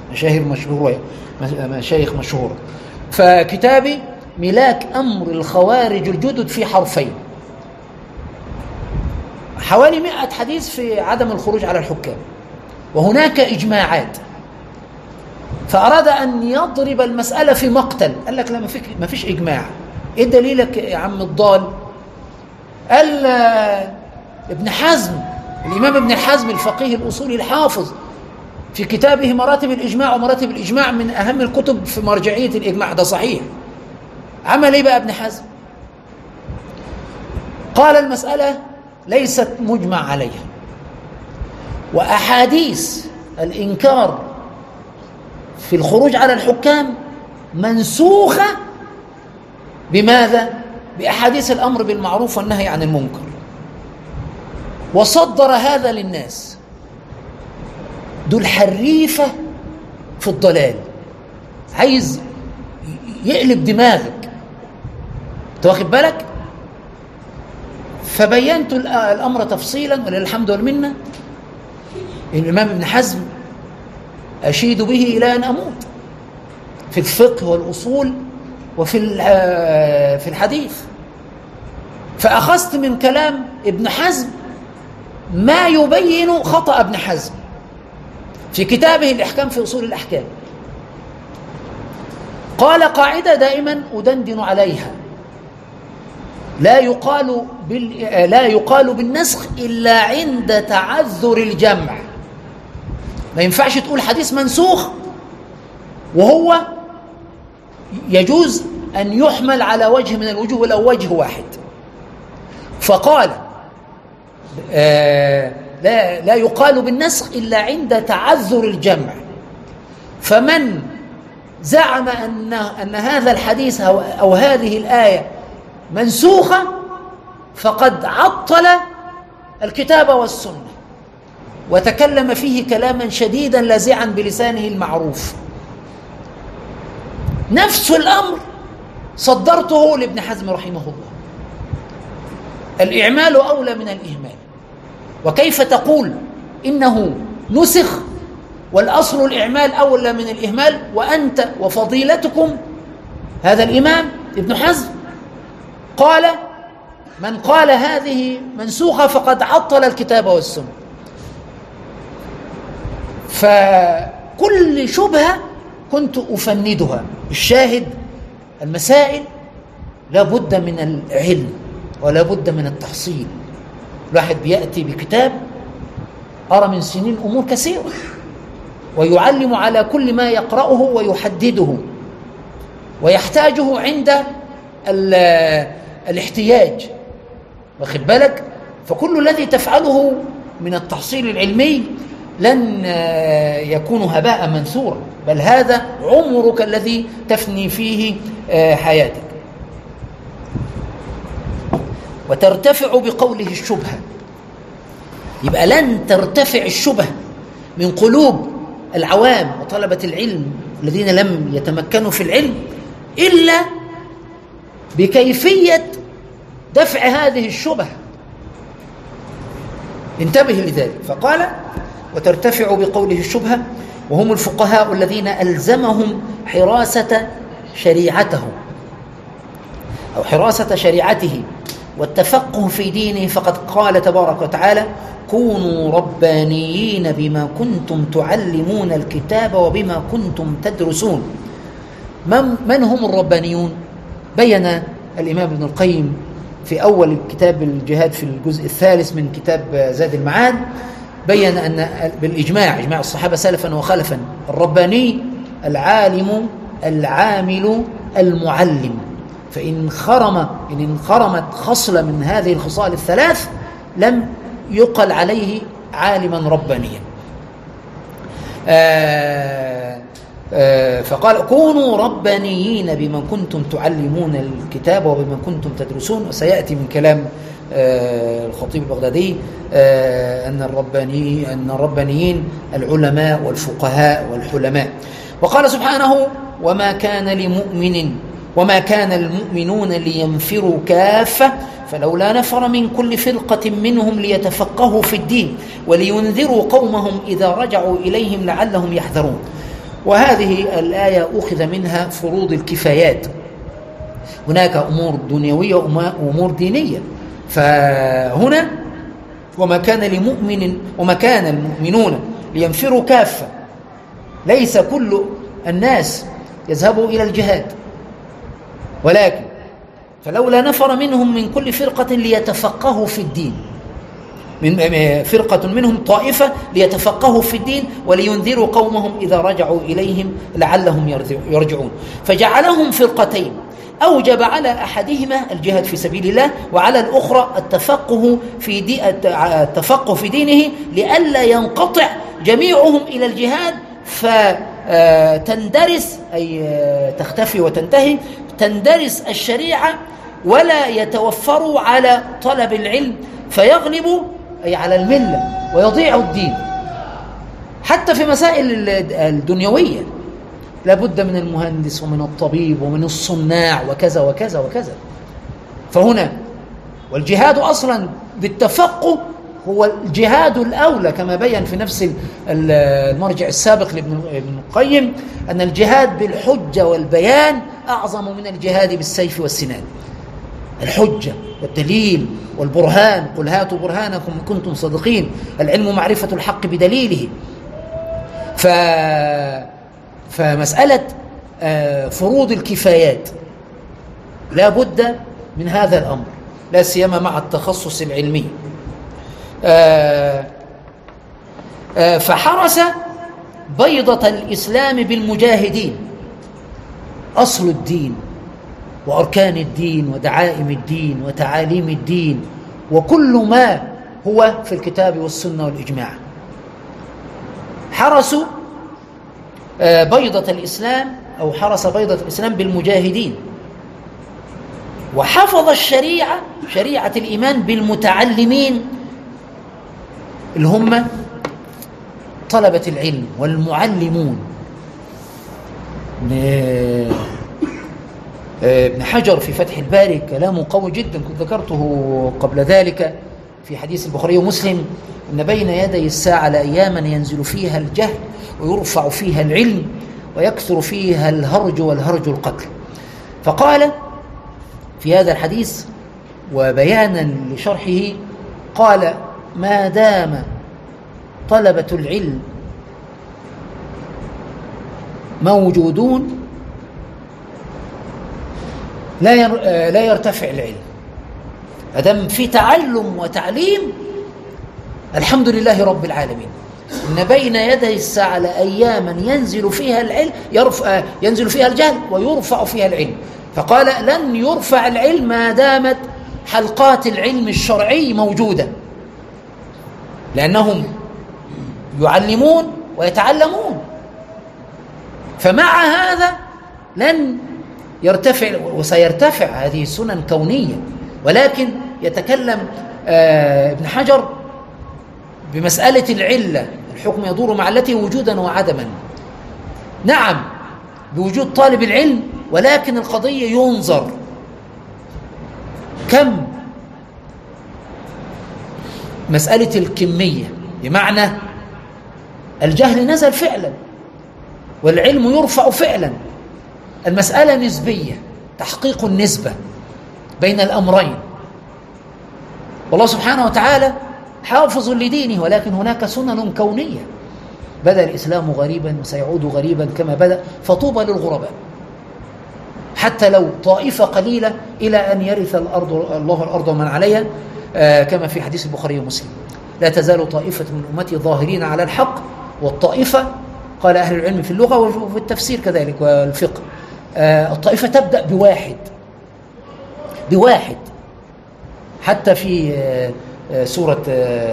مشايخ مشهورة. فكتابي ملاك أمر الخوارج الجدد في حرفين، حوالي 100 حديث في عدم الخروج على الحكام، وهناك إجماعات. فأراد أن يضرب المسألة في مقتل، قال لك لا، ما فيش إجماع. إيه دليلك يا عم الضال؟ قال ابن حزم، الإمام ابن حزم الفقيه الأصولي الحافظ في كتابه مراتب الإجماع، ومراتب الإجماع من أهم الكتب في مرجعية الإجماع، ده صحيح. عمل إيه بقى ابن حزم؟ قال المسألة ليست مجمع عليها، وأحاديث الإنكار في الخروج على الحكام منسوخة بماذا؟ بأحاديث الأمر بالمعروف والنهي عن المنكر. وصدر هذا للناس. دول حريفة في الضلال، عايز يقلب دماغك، تواخد بالك؟ فبينت الأمر تفصيلا وللحمد والمنة. الإمام ابن حزم أشيد به إلى أن أموت في الفقه والأصول وفي الحديث. فأخذت من كلام ابن حزم ما يبين خطأ ابن حزم في كتابه الإحكام في أصول الأحكام. قال قاعدة دائما أدندن عليها: لا يقال بالنسخ إلا عند تعذر الجمع. ما ينفعش تقول حديث منسوخ وهو يجوز أن يحمل على وجه من الوجوه ولو وجه واحد. فقال لا يقال بالنسخ إلا عند تعذر الجمع. فمن زعم أن هذا الحديث أو هذه الآية منسوخة فقد عطل الكتاب والسنة، وتكلم فيه كلاما شديدا لاذعا بلسانه المعروف. نفس الأمر صدرته لابن حزم رحمه الله. الإعمال أولى من الإهمال. وكيف تقول إنه نسخ والأصل الإعمال أولى من الإهمال، وأنت وفضيلتكم هذا الإمام ابن حزم قال: من قال هذه منسوخة فقد عطل الكتاب والسنة. فكل شبهة كنت أفندها. الشاهد المسائل لا بد من العلم ولا بد من التحصيل. الواحد بيأتي بكتاب أرى من سنين أمور كثيرة، ويعلم على كل ما يقرأه ويحدده ويحتاجه عند الاحتياج، واخد بالك؟ فكل الذي تفعله من التحصيل العلمي لن يكون هباء منثورا، بل هذا عمرك الذي تفني فيه حياتك. وترتفع بقوله الشبهة. يبقى لن ترتفع الشبهة من قلوب العوام وطلبة العلم الذين لم يتمكنوا في العلم إلا بكيفية دفع هذه الشبهة. انتبه لذلك. فقال: وترتفع بقوله الشبهة، وهم الفقهاء الذين ألزمهم حراسة شريعته أو حراسة شريعته والتفقه في دينه، فقد قال تبارك وتعالى: كونوا ربانيين بما كنتم تعلمون الكتاب وبما كنتم تدرسون. من هم الربانيون؟ بين الإمام ابن القيم في أول كتاب الجهاد في الجزء الثالث من كتاب زاد المعاد، بين أن بالإجماع، إجماع الصحابة سلفا وخلفا، الرباني العالم العامل المعلم، فإن انخرمت خصلة من هذه الخصال الثلاث لم يقل عليه عالما ربانيا. فقال: كونوا ربانيين بما كنتم تعلمون الكتاب وبما كنتم تدرسون. وسيأتي من كلام الخطيب البغدادي أن الربانيين العلماء والفقهاء والحلماء. وقال سبحانه: وما كان المؤمنون لينفروا كافة فلولا نفر من كل فرقة منهم ليتفقهوا في الدين ولينذروا قومهم إذا رجعوا إليهم لعلهم يحذرون. وهذه الآية أخذ منها فروض الكفايات، هناك أمور دنيوية وأمور دينية. فهنا وما كان المؤمنون لينفروا كافة، ليس كل الناس يذهبوا إلى الجهاد، ولكن فلولا نفر منهم من كل فرقة ليتفقهوا في الدين، من فرقة منهم طائفة ليتفقهوا في الدين ولينذروا قومهم إذا رجعوا إليهم لعلهم يرجعون. فجعلهم فرقتين، أوجب على أحدهما الجهاد في سبيل الله، وعلى الأخرى التفقه في دينه لئلا ينقطع جميعهم إلى الجهاد فتندرس، أي تختفي وتنتهي، تندرس الشريعة ولا يتوفروا على طلب العلم فيغلبوا أي على الملة ويضيع الدين. حتى في مسائل الدنيوية لابد من المهندس ومن الطبيب ومن الصناع وكذا وكذا وكذا. فهنا والجهاد أصلا بالتفقه هو الجهاد الأولى، كما بيّن في نفس المرجع السابق لابن القيم أن الجهاد بالحجة والبيان أعظم من الجهاد بالسيف والسنان. الحجة والدليل والبرهان، قل هاتوا برهانكم إن كنتم صادقين، العلم معرفة الحق بدليله. فمسألة فروض الكفايات لا بد من هذا الأمر، لا سيما مع التخصص العلمي. فحرس بيضة الإسلام بالمجاهدين، أصل الدين وأركان الدين ودعائم الدين وتعاليم الدين وكل ما هو في الكتاب والسنة والإجماع. حرسوا بيضة الإسلام، أو حرس بيضة الإسلام بالمجاهدين، وحفظ الشريعة، شريعة الإيمان، بالمتعلمين اللي هم طلبة العلم والمعلمون. ابن حجر في فتح الباري كلامه قوي جدا، كنت ذكرته قبل ذلك في حديث البخاري ومسلم، إن بين يدي الساعة لأياما ينزل فيها الجهل ويرفع فيها العلم ويكثر فيها الهرج والهرج القتل. فقال في هذا الحديث وبيانا لشرحه، قال: ما دام طلبة العلم موجودون لا يرتفع العلم. أدم في تعلم وتعليم الحمد لله رب العالمين. إن بين يدي الساعة لأياما ينزل فيها العلم، ينزل فيها الجهل ويرفع فيها العلم. فقال: لن يرفع العلم ما دامت حلقات العلم الشرعي موجودة، لأنهم يعلمون ويتعلمون. فمع هذا لن يرتفع، وسيرتفع، هذه سنن كونية. ولكن يتكلم ابن حجر بمسألة العلة، الحكم يدور مع التي وجودا وعدما. نعم بوجود طالب العلم، ولكن القضية ينظر كم مسألة الكمية، بمعنى الجهل نزل فعلا والعلم يرفع فعلا. المسألة نسبية، تحقيق النسبة بين الأمرين. والله سبحانه وتعالى حافظ لدينه، ولكن هناك سنن كونية. بدأ الإسلام غريبا وسيعود غريبا كما بدأ، فطوبى للغرباء، حتى لو طائفة قليلة إلى أن يرث الله الأرض ومن عليها، كما في حديث البخاري ومسلم: لا تزال طائفة من أمتي ظاهرين على الحق. والطائفة قال أهل العلم في اللغة وفي التفسير كذلك والفقه، الطائفة تبدأ بواحد. حتى في سورة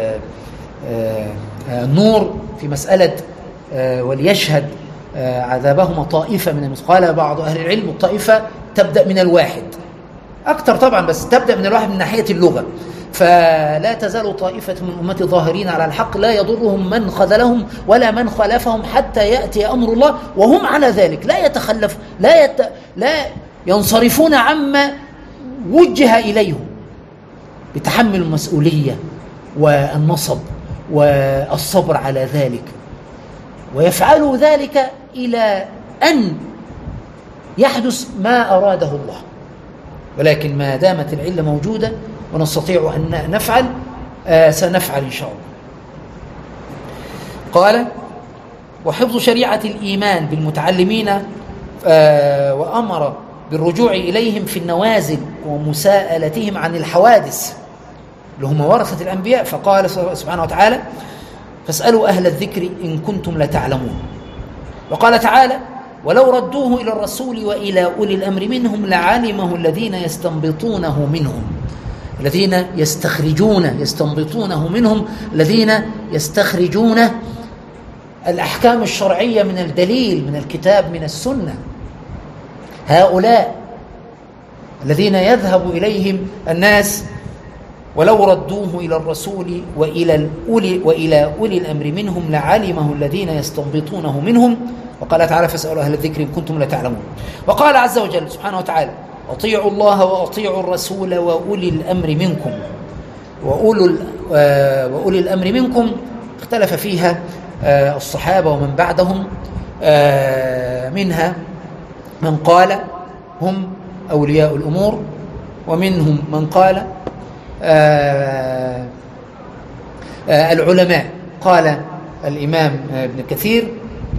النور في مسألة وليشهد عذابهما طائفة من المسلمين، قال بعض أهل العلم الطائفة تبدأ من الواحد أكثر طبعا، بس تبدأ من الواحد من ناحية اللغة. فلا تزال طائفة من أمتي ظاهرين على الحق لا يضرهم من خذلهم ولا من خالفهم حتى يأتي أمر الله وهم على ذلك لا يتخلف لا ينصرفون عما وجه إليهم بتحمل المسؤولية والنصب والصبر على ذلك، ويفعلوا ذلك إلى أن يحدث ما أراده الله. ولكن ما دامت العلة موجودة ونستطيع أن نفعل سنفعل إن شاء الله. قال: وحفظ شريعة الإيمان بالمتعلمين، وأمر بالرجوع إليهم في النوازل ومساءلتهم عن الحوادث اللي هم ورثة الأنبياء. فقال سبحانه وتعالى: فاسألوا أهل الذكر إن كنتم لا تعلمون. وقال تعالى: ولو ردوه إلى الرسول وإلى أولي الأمر منهم لعلمه الذين يستنبطونه منهم، الذين يستنبطونه منهم، الذين يستخرجون الأحكام الشرعية من الدليل، من الكتاب، من السنة. هؤلاء الذين يذهب إليهم الناس: ولو ردوه إلى الرسول وإلى أولي الأمر منهم لعلمه الذين يستنبطونه منهم. وقال تعالى: فاسألوا أهل الذكر إن كنتم لا تعلمون. وقال عز وجل سبحانه وتعالى: أطيعوا الله وأطيعوا الرسول وأولي الأمر منكم. وأولي الأمر منكم اختلف فيها الصحابة ومن بعدهم، منها من قال هم أولياء الأمور، ومنهم من قال العلماء. قال الإمام ابن كثير: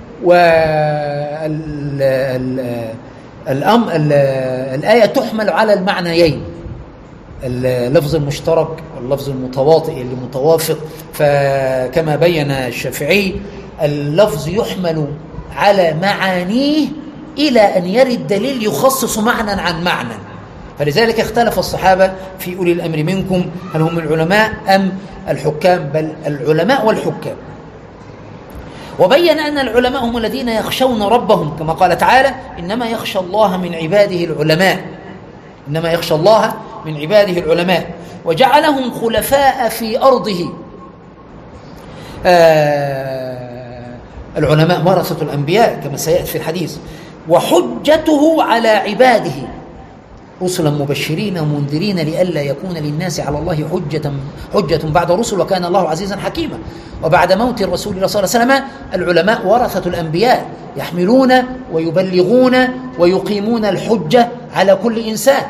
الآية تحمل على المعنيين، اللفظ المشترك واللفظ المتواطئ اللي متوافق. فكما بين الشافعي اللفظ يحمل على معانيه إلى أن يرد دليل يخصص معنى عن معنى. فلذلك اختلف الصحابة في أولي الأمر منكم هل هم العلماء أم الحكام، بل العلماء والحكام. وبين أن العلماء هم الذين يخشون ربهم، كما قال تعالى: إنما يخشى الله من عباده العلماء، إنما يخشى الله من عباده العلماء. وجعلهم خلفاء في أرضه. العلماء ورثة الأنبياء كما سيأتي في الحديث. وحجته على عباده، رسلا مبشرين ومنذرين لئلا يكون للناس على الله حجة بعد رسل، وكان الله عزيزا حكيما. وبعد موت الرسول صلى الله عليه وسلم العلماء ورثة الأنبياء، يحملون ويبلغون ويقيمون الحجة على كل إنسان.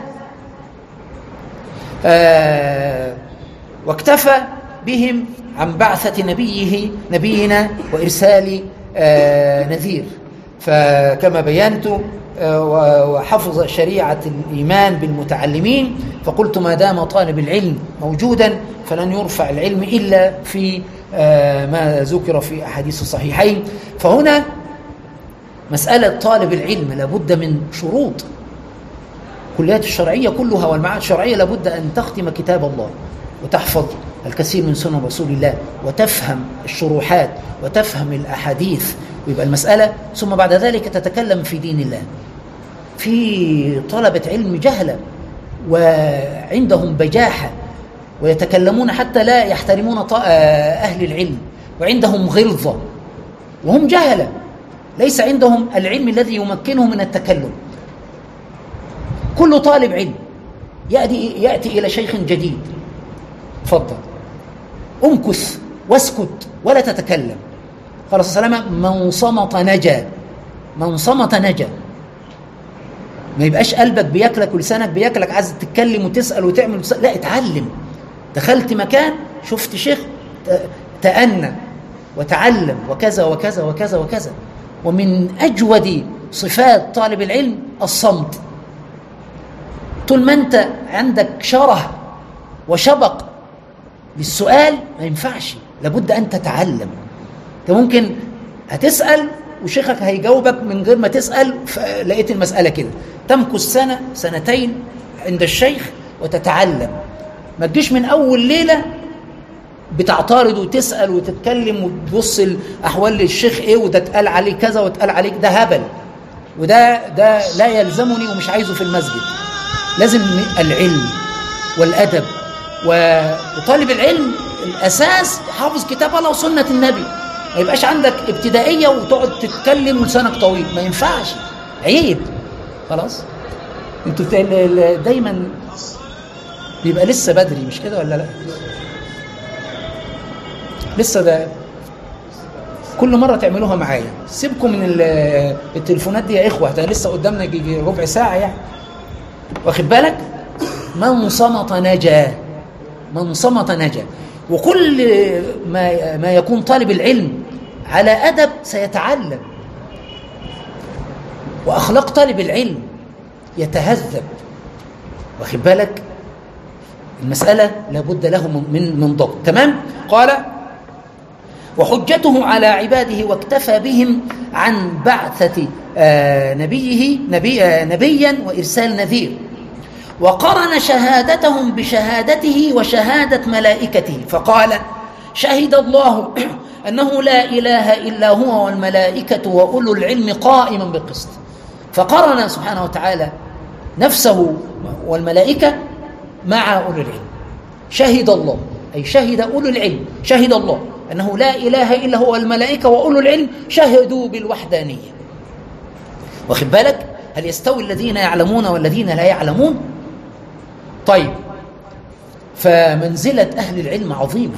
واكتفى بهم عن بعثة نبينا وإرسال نذير. فكما بينت وحفظ شريعة الإيمان بالمتعلمين، فقلت ما دام طالب العلم موجودا فلن يرفع العلم إلا في ما ذكر في أحاديث الصحيحين. فهنا مسألة طالب العلم لابد من شروط. كليات الشرعية كلها والمعاهد الشرعية لابد أن تختم كتاب الله وتحفظ الكثير من سنن رسول الله وتفهم الشروحات وتفهم الأحاديث، ويبقى المسألة ثم بعد ذلك تتكلم في دين الله. في طلبة علم جهلة وعندهم بجاحة ويتكلمون حتى لا يحترمون أهل العلم، وعندهم غلظة وهم جهلة، ليس عندهم العلم الذي يمكنه من التكلم. كل طالب علم يأتي إلى شيخ جديد: تفضل امكث واسكت ولا تتكلم. قال صلى الله عليه وسلم: من صمت نجا، من صمت نجا. ما يبقاش قلبك بياكلك ولسانك بياكلك عايز تتكلم وتسأل وتعمل لا، اتعلم دخلت مكان شفت شيخ تأنى وتعلم وكذا وكذا وكذا وكذا. ومن أجود صفات طالب العلم الصمت. طول ما أنت عندك شره وشبق للسؤال ما ينفعش، لابد أن تتعلم. أنت ممكن هتسأل وشيخك هيجاوبك من غير ما تسأل، لقيت المسألة كده، تمكث سنة سنتين عند الشيخ وتتعلم. ما تجيش من أول ليلة بتعترض وتسأل وتتكلم وتبص الأحوال للشيخ إيه، وده اتقال عليه كذا واتقال عليك، ده هبل، وده لا يلزمني ومش عايزه في المسجد. لازم العلم والأدب. وطالب العلم الأساس حافظ كتاب الله وسنة النبي. ما يبقاش عندك ابتدائية وتقعد تتكلم لسانك طويل، ما ينفعش، عيب. خلاص انتوا دايما بيبقى لسه بدري، مش كده ولا لا؟ لسه ده كل مرة تعملوها معايا. سيبكم من التليفونات دي يا إخوة، ده لسه قدامنا يجي ربع ساعة يعني. واخد بالك؟ من صمت نجا، من صمت نجا. وكل ما يكون طالب العلم على أدب سيتعلم. وأخلاق طالب العلم يتهذب. واخد بالك؟ المسألة لابد له من ضبط. تمام؟ قال وحجته على عباده واكتفى بهم عن بعثة نبيا وإرسال نذير. وقرن شهادتهم بشهادته وشهادة ملائكته فقال شهد الله أنه لا إله إلا هو والملائكة وأولو العلم قائما بالقسط. فقرن سبحانه وتعالى نفسه والملائكة مع أولو العلم. شهد الله أي شهد أولو العلم، شهد الله أنه لا إله إلا هو والملائكة وأولو العلم شهدوا بالوحدانية. واخد بالك؟ هل يستوي الذين يعلمون والذين لا يعلمون؟ طيب، فمنزلة أهل العلم عظيمة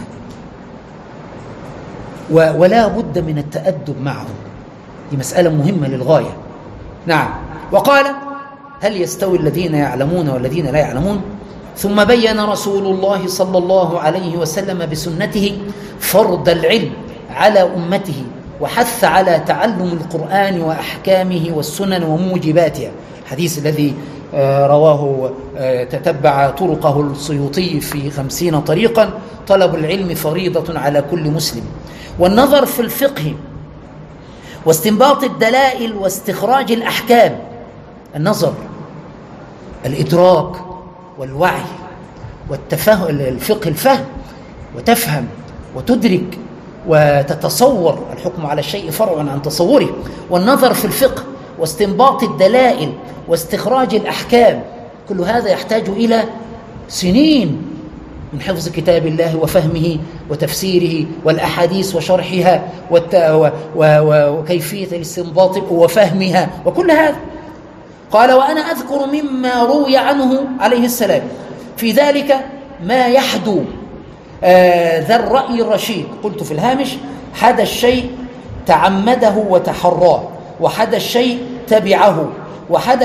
ولا بد من التأدب معهم. دي مسألة مهمة للغاية. نعم. وقال هل يستوي الذين يعلمون والذين لا يعلمون؟ ثم بين رسول الله صلى الله عليه وسلم بسنته فرض العلم على أمته، وحث على تعلم القرآن وأحكامه والسنن وموجباتها. الحديث الذي رواه تتبع طرقه السيوطي في 50 طريقا. طلب العلم فريضة على كل مسلم. والنظر في الفقه واستنباط الدلائل واستخراج الأحكام. النظر، الإدراك والوعي والتفهم. الفقه الفهم، وتفهم وتدرك وتتصور. الحكم على الشيء فرع عن تصوره. والنظر في الفقه واستنباط الدلائل واستخراج الأحكام، كل هذا يحتاج إلى سنين من حفظ كتاب الله وفهمه وتفسيره والأحاديث وشرحها وكيفية الاستنباط وفهمها وكل هذا. قال وأنا أذكر مما روي عنه عليه السلام في ذلك ما يحدو ذا الرأي الرشيد. قلت في الهامش حدى الشيء تعمده وتحراه، وحدى الشيء تبعه، وحدى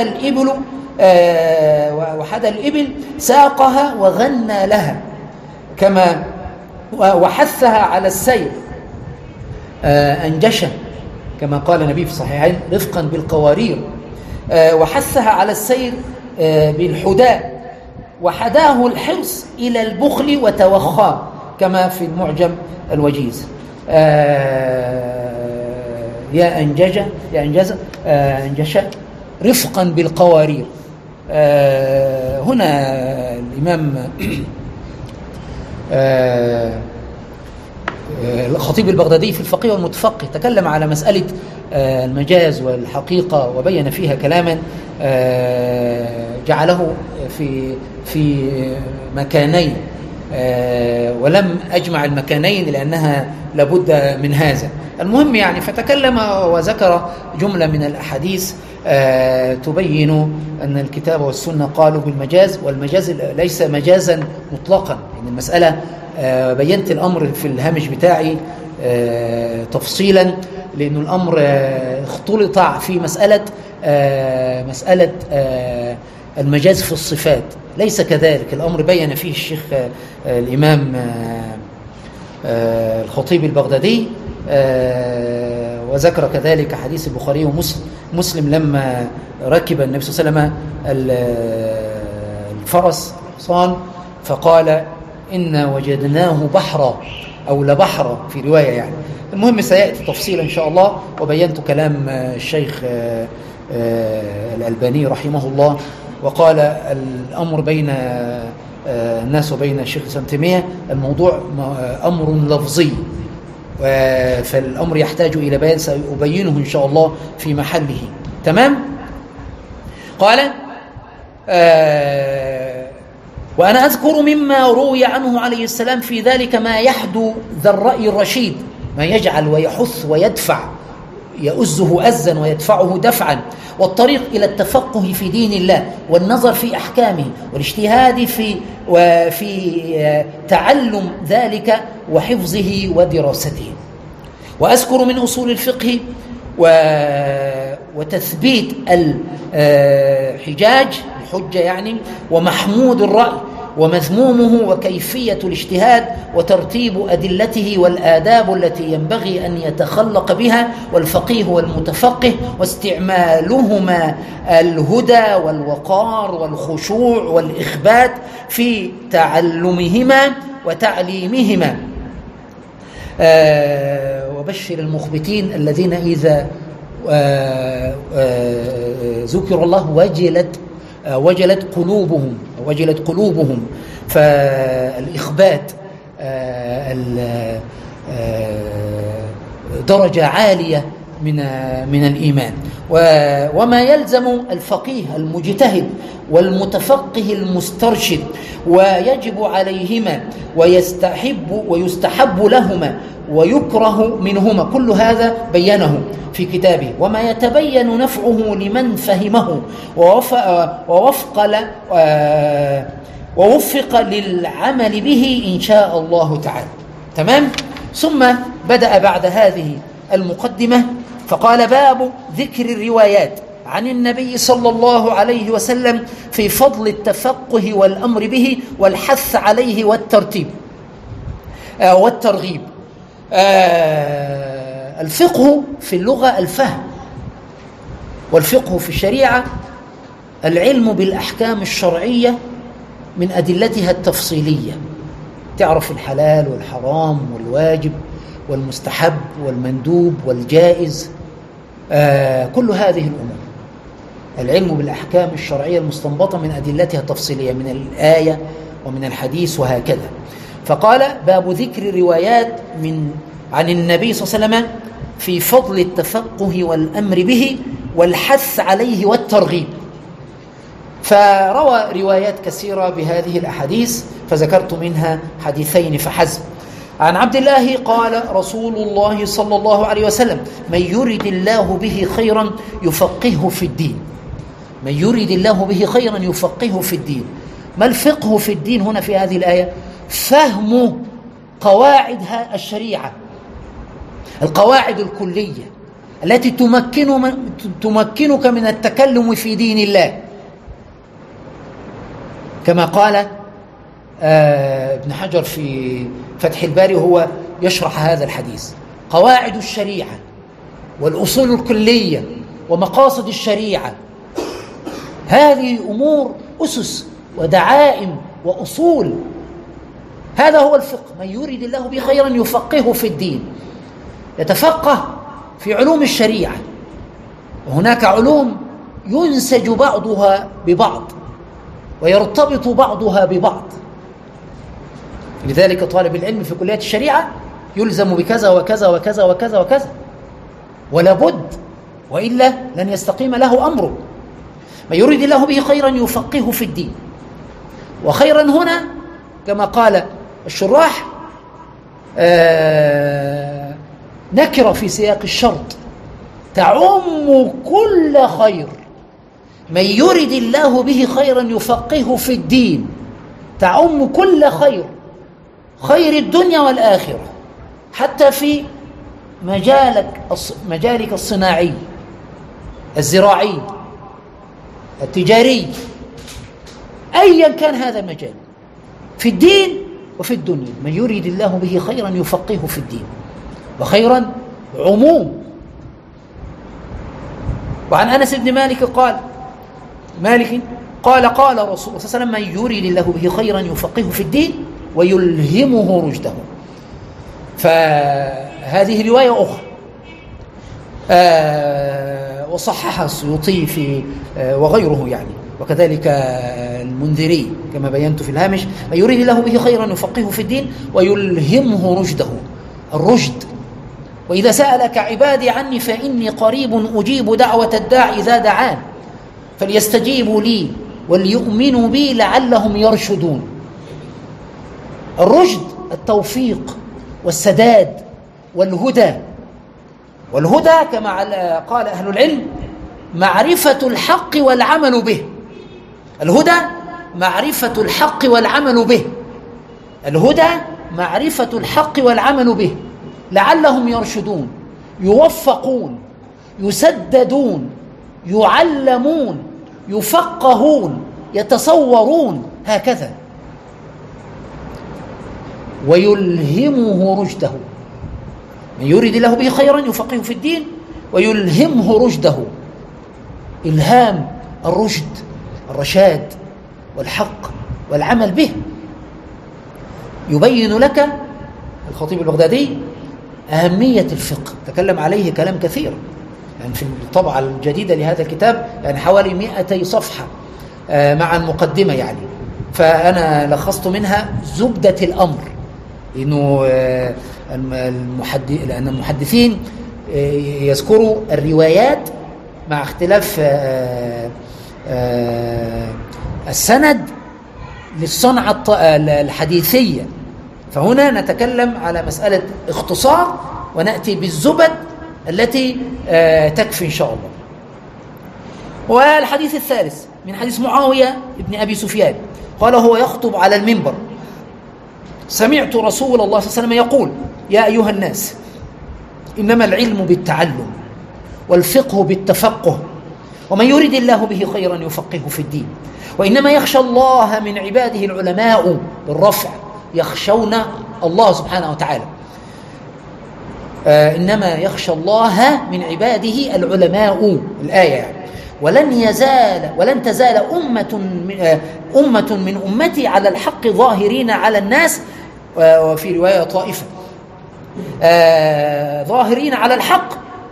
الإبل ساقها وغنى لها، كما وحثها على السير أنجشة، كما قال النبي في الصحيحين رفقا بالقوارير. وحثها على السير بالحداء، وحداه الحرص إلى البخل وتوخاه، كما في المعجم الوجيز. يا أنجشة رفقا بالقوارير. هنا الإمام الخطيب البغدادي في الفقيه والمتفقه تكلم على مسألة المجاز والحقيقة، وبين فيها كلاما جعله في مكانين، ولم أجمع المكانين لأنها لابد من هذا. المهم يعني، فتكلم وذكر جملة من الأحاديث تبين أن الكتاب والسنة قالوا بالمجاز، والمجاز ليس مجازا مطلقا. يعني المسألة بينت الأمر في الهامش بتاعي تفصيلا، لأن الأمر اختلط في مسألة المجاز في الصفات. ليس كذلك. الأمر بين فيه الشيخ الإمام الخطيب البغدادي، وذكر كذلك حديث البخاري ومسلم لما ركب النبي صلى الله عليه وسلم الفرس حصان فقال إنا وجدناه بحرا أو لبحرا في رواية يعني. المهم سيأتي تفصيلا إن شاء الله. وبينت كلام الشيخ الألباني رحمه الله، وقال الأمر بين الناس وبين الشيخ ابن تيمية الموضوع أمر لفظي، فالأمر يحتاج إلى بيان سأبينه إن شاء الله في محله. تمام؟ قال وأنا أذكر مما روي عنه عليه السلام في ذلك ما يحدو ذا الرأي الرشيد، ما يجعل ويحث ويدفع، يؤزه أزا ويدفعه دفعا، والطريق إلى التفقه في دين الله والنظر في أحكامه والاجتهاد وفي تعلم ذلك وحفظه ودراسته. وأذكر من أصول الفقه وتثبيت الحجاج الحجة يعني، ومحمود الرأي ومذمومه وكيفية الاجتهاد وترتيب أدلته والآداب التي ينبغي أن يتخلق بها والفقيه والمتفقه، واستعمالهما الهدى والوقار والخشوع والإخبات في تعلمهما وتعليمهما. وبشر المخبتين الذين إذا ذكر الله وجلت قلوبهم. فالإخبات درجة عالية من الإيمان. وما يلزم الفقيه المجتهد والمتفقه المسترشد ويجب عليهما ويستحب لهما ويكره منهما، كل هذا بينه في كتابه. وما يتبين نفعه لمن فهمه ووفق للعمل به إن شاء الله تعالى. تمام؟ ثم بدأ بعد هذه المقدمة فقال باب ذكر الروايات عن النبي صلى الله عليه وسلم في فضل التفقه والأمر به والحث عليه والترغيب. الفقه في اللغة الفهم، والفقه في الشريعة العلم بالأحكام الشرعية من أدلتها التفصيلية، تعرف الحلال والحرام والواجب والمستحب والمندوب والجائز، كل هذه الأمور العلم بالأحكام الشرعية المستنبطة من أدلتها التفصيلية من الآية ومن الحديث وهكذا. فقال باب ذكر الروايات عن النبي صلى الله عليه وسلم في فضل التفقه والأمر به والحث عليه والترغيب. فروى روايات كثيرة بهذه الأحاديث، فذكرت منها حديثين فحسب. عن عبد الله قال رسول الله صلى الله عليه وسلم من يرد الله به خيرا يفقهه في الدين. من يرد الله به خيرا يفقهه في الدين. ما الفقه في الدين هنا في هذه الآية؟ فهم قواعد الشريعة، القواعد الكلية التي تمكنك من التكلم في دين الله، كما قال ابن حجر في فتح الباري وهو يشرح هذا الحديث: قواعد الشريعة والأصول الكلية ومقاصد الشريعة، هذه أمور أسس ودعائم وأصول. هذا هو الفقه. من يريد الله به خيرا يفقهه في الدين، يتفقه في علوم الشريعة. وهناك علوم ينسج بعضها ببعض ويرتبط بعضها ببعض، لذلك طالب العلم في كليات الشريعة يلزم بكذا وكذا وكذا وكذا وكذا، ولا بد، وإلا لن يستقيم له أمره. من يريد الله به خيرا يفقهه في الدين. وخيرا هنا كما قال الشراح نكرة في سياق الشرط تعم كل خير. من يريد الله به خيرا يفقهه في الدين، تعم كل خير، خير الدنيا والآخرة، حتى في مجالك الصناعي الزراعي التجاري، أيا كان هذا المجال في الدين وفي الدنيا. من يريد الله به خيرا يفقهه في الدين، وخيرا عموم. وعن أنس بن مالك قال قال رسول الله صلى الله عليه وسلم: من يريد الله به خيرا يفقهه في الدين ويلهمه رشده. فهذه رواية أخرى وصححها السيوطي في وغيره يعني، وكذلك المنذري كما بينت في الهامش: من يريد الله به خيرا يفقهه في الدين ويلهمه رشده. الرشد: وإذا سألك عبادي عني فإني قريب أجيب دعوة الداع إذا دعان فليستجيبوا لي وليؤمنوا بي لعلهم يرشدون. الرشد التوفيق والسداد والهدى. والهدى كما قال أهل العلم معرفة الحق والعمل به. الهدى معرفة الحق والعمل به. الهدى معرفة الحق والعمل به لعلهم يرشدون، يوفقون، يسددون، يعلمون، يفقهون، يتصورون، هكذا. ويلهمه رشده. من يريد الله به خيرا يفقهه في الدين ويلهمه رشده. إلهام الرشد، الرشاد والحق والعمل به. يبين لك الخطيب البغدادي أهمية الفقه، تكلم عليه كلام كثير يعني في الطبعة الجديدة لهذا الكتاب، يعني حوالي 200 صفحة مع المقدمة يعني، فأنا لخصت منها زبدة الأمر. لأنه لأن المحدثين يذكروا الروايات مع اختلاف السند للصنعة الحديثية، فهنا نتكلم على مسألة اختصار ونأتي بالزبد التي تكفي إن شاء الله. والحديث الثالث من حديث معاوية بن أبي سفيان قال هو يخطب على المنبر: سمعت رسول الله صلى الله عليه وسلم يقول: يا أيها الناس إنما العلم بالتعلم والفقه بالتفقه ومن يريد الله به خيرا يفقهه في الدين وإنما يخشى الله من عباده العلماء بالرفع، يخشون الله سبحانه وتعالى. إنما يخشى الله من عباده العلماء، الآية يعني. ولن تزال أمة من أمتي على الحق ظاهرين على الناس، وفي رواية طائفة ظاهرين على الحق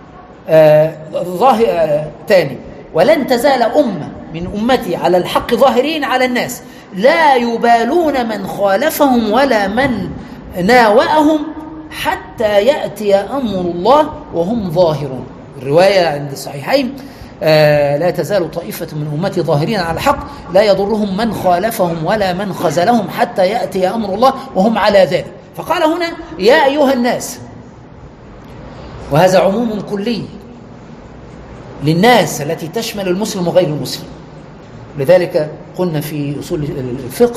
تاني. ولن تزال أمة من أمتي على الحق ظاهرين على الناس لا يبالون من خالفهم ولا من ناوأهم حتى يأتي أمر الله وهم ظاهرون. الرواية عند الصحيحين: لا تزال طائفة من أمتي ظاهرين على الحق لا يضرهم من خالفهم ولا من خذلهم حتى يأتي أمر الله وهم على ذلك. فقال هنا: يا أيها الناس، وهذا عموم كلي للناس التي تشمل المسلم وغير المسلم. لذلك قلنا في أصول الفقه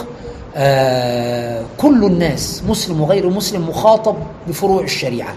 كل الناس مسلم وغير مسلم مخاطب بفروع الشريعة.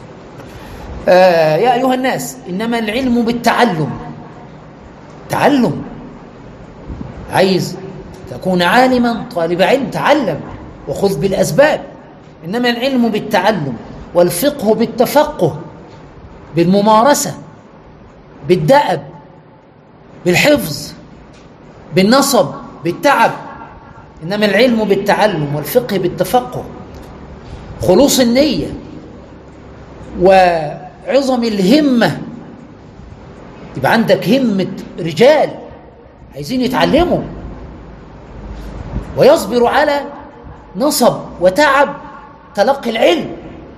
يا أيها الناس إنما العلم بالتعلم. تعلم، عايز تكون عالما طالب علم، تعلم وخذ بالأسباب. إنما العلم بالتعلم والفقه بالتفقه، بالممارسة، بالدأب، بالحفظ، بالنصب، بالتعب. إنما العلم بالتعلم والفقه بالتفقه، خلوص النية وعظم الهمة. يبقى عندك همة رجال عايزين يتعلموا ويصبروا على نصب وتعب تلقي العلم،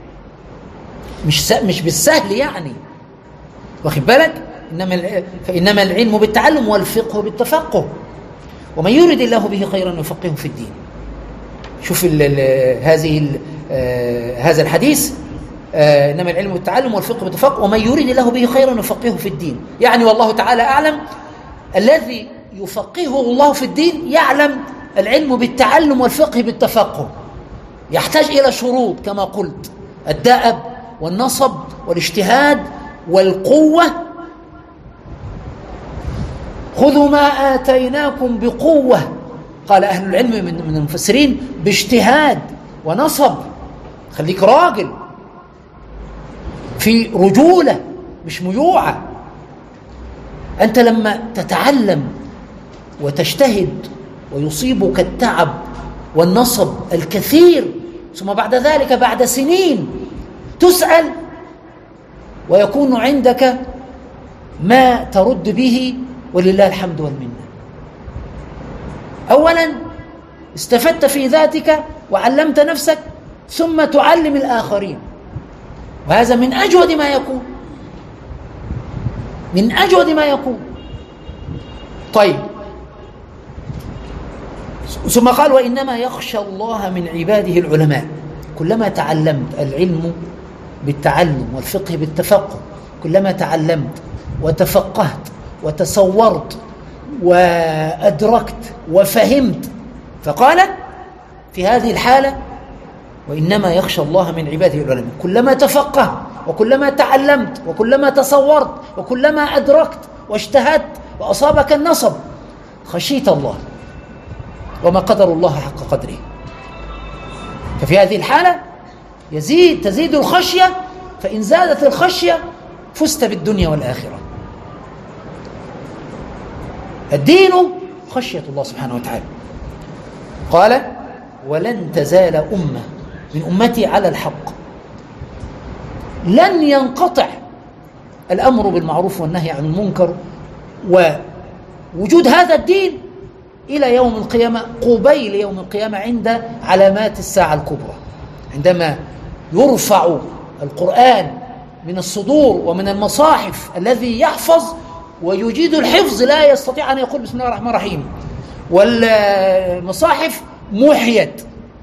مش بالسهل يعني، واخد بالك؟ فإنما العلم بالتعلم والفقه بالتفقه ومن يريد الله به خيرا يفقهه في الدين. شوف هذا الحديث: إنما العلم بالتعلم والفقه بالتفقه ومن يريد الله به خيرا يفقهه في الدين. يعني والله تعالى أعلم، الذي يفقهه الله في الدين يعلم العلم بالتعلم والفقه بالتفقه، يحتاج إلى شروط كما قلت: الدأب والنصب والاجتهاد والقوة. خذوا ما آتيناكم بقوة قال أهل العلم من المفسرين باجتهاد ونصب. خليك راجل في رجولة مش ميوعة. أنت لما تتعلم وتجتهد ويصيبك التعب والنصب الكثير، ثم بعد ذلك بعد سنين تسأل ويكون عندك ما ترد به، ولله الحمد والمنة. أولا استفدت في ذاتك وعلمت نفسك، ثم تعلم الآخرين، وهذا من أجود ما يكون، من أجود ما يكون. طيب، ثم قال وإنما يخشى الله من عباده العلماء. كلما تعلمت العلم بالتعلم والفقه بالتفقه، كلما تعلمت وتفقهت وتصورت وأدركت وفهمت. فقال في هذه الحالة وإنما يخشى الله من عباده العلماء. كلما تفقهت وكلما تعلمت وكلما تصورت وكلما أدركت واجتهدت وأصابك النصب خشيت الله، وما قدر الله حق قدره. ففي هذه الحالة تزيد الخشية، فإن زادت الخشية فزت بالدنيا والآخرة. الدين خشية الله سبحانه وتعالى. قال ولن تزال أمة من أمتي على الحق، لن ينقطع الأمر بالمعروف والنهي عن المنكر ووجود هذا الدين إلى يوم القيامة، قبيل يوم القيامة، عند علامات الساعة الكبرى، عندما يرفع القرآن من الصدور ومن المصاحف. الذي يحفظ ويجيد الحفظ لا يستطيع أن يقول بسم الله الرحمن الرحيم، والمصاحف محيت.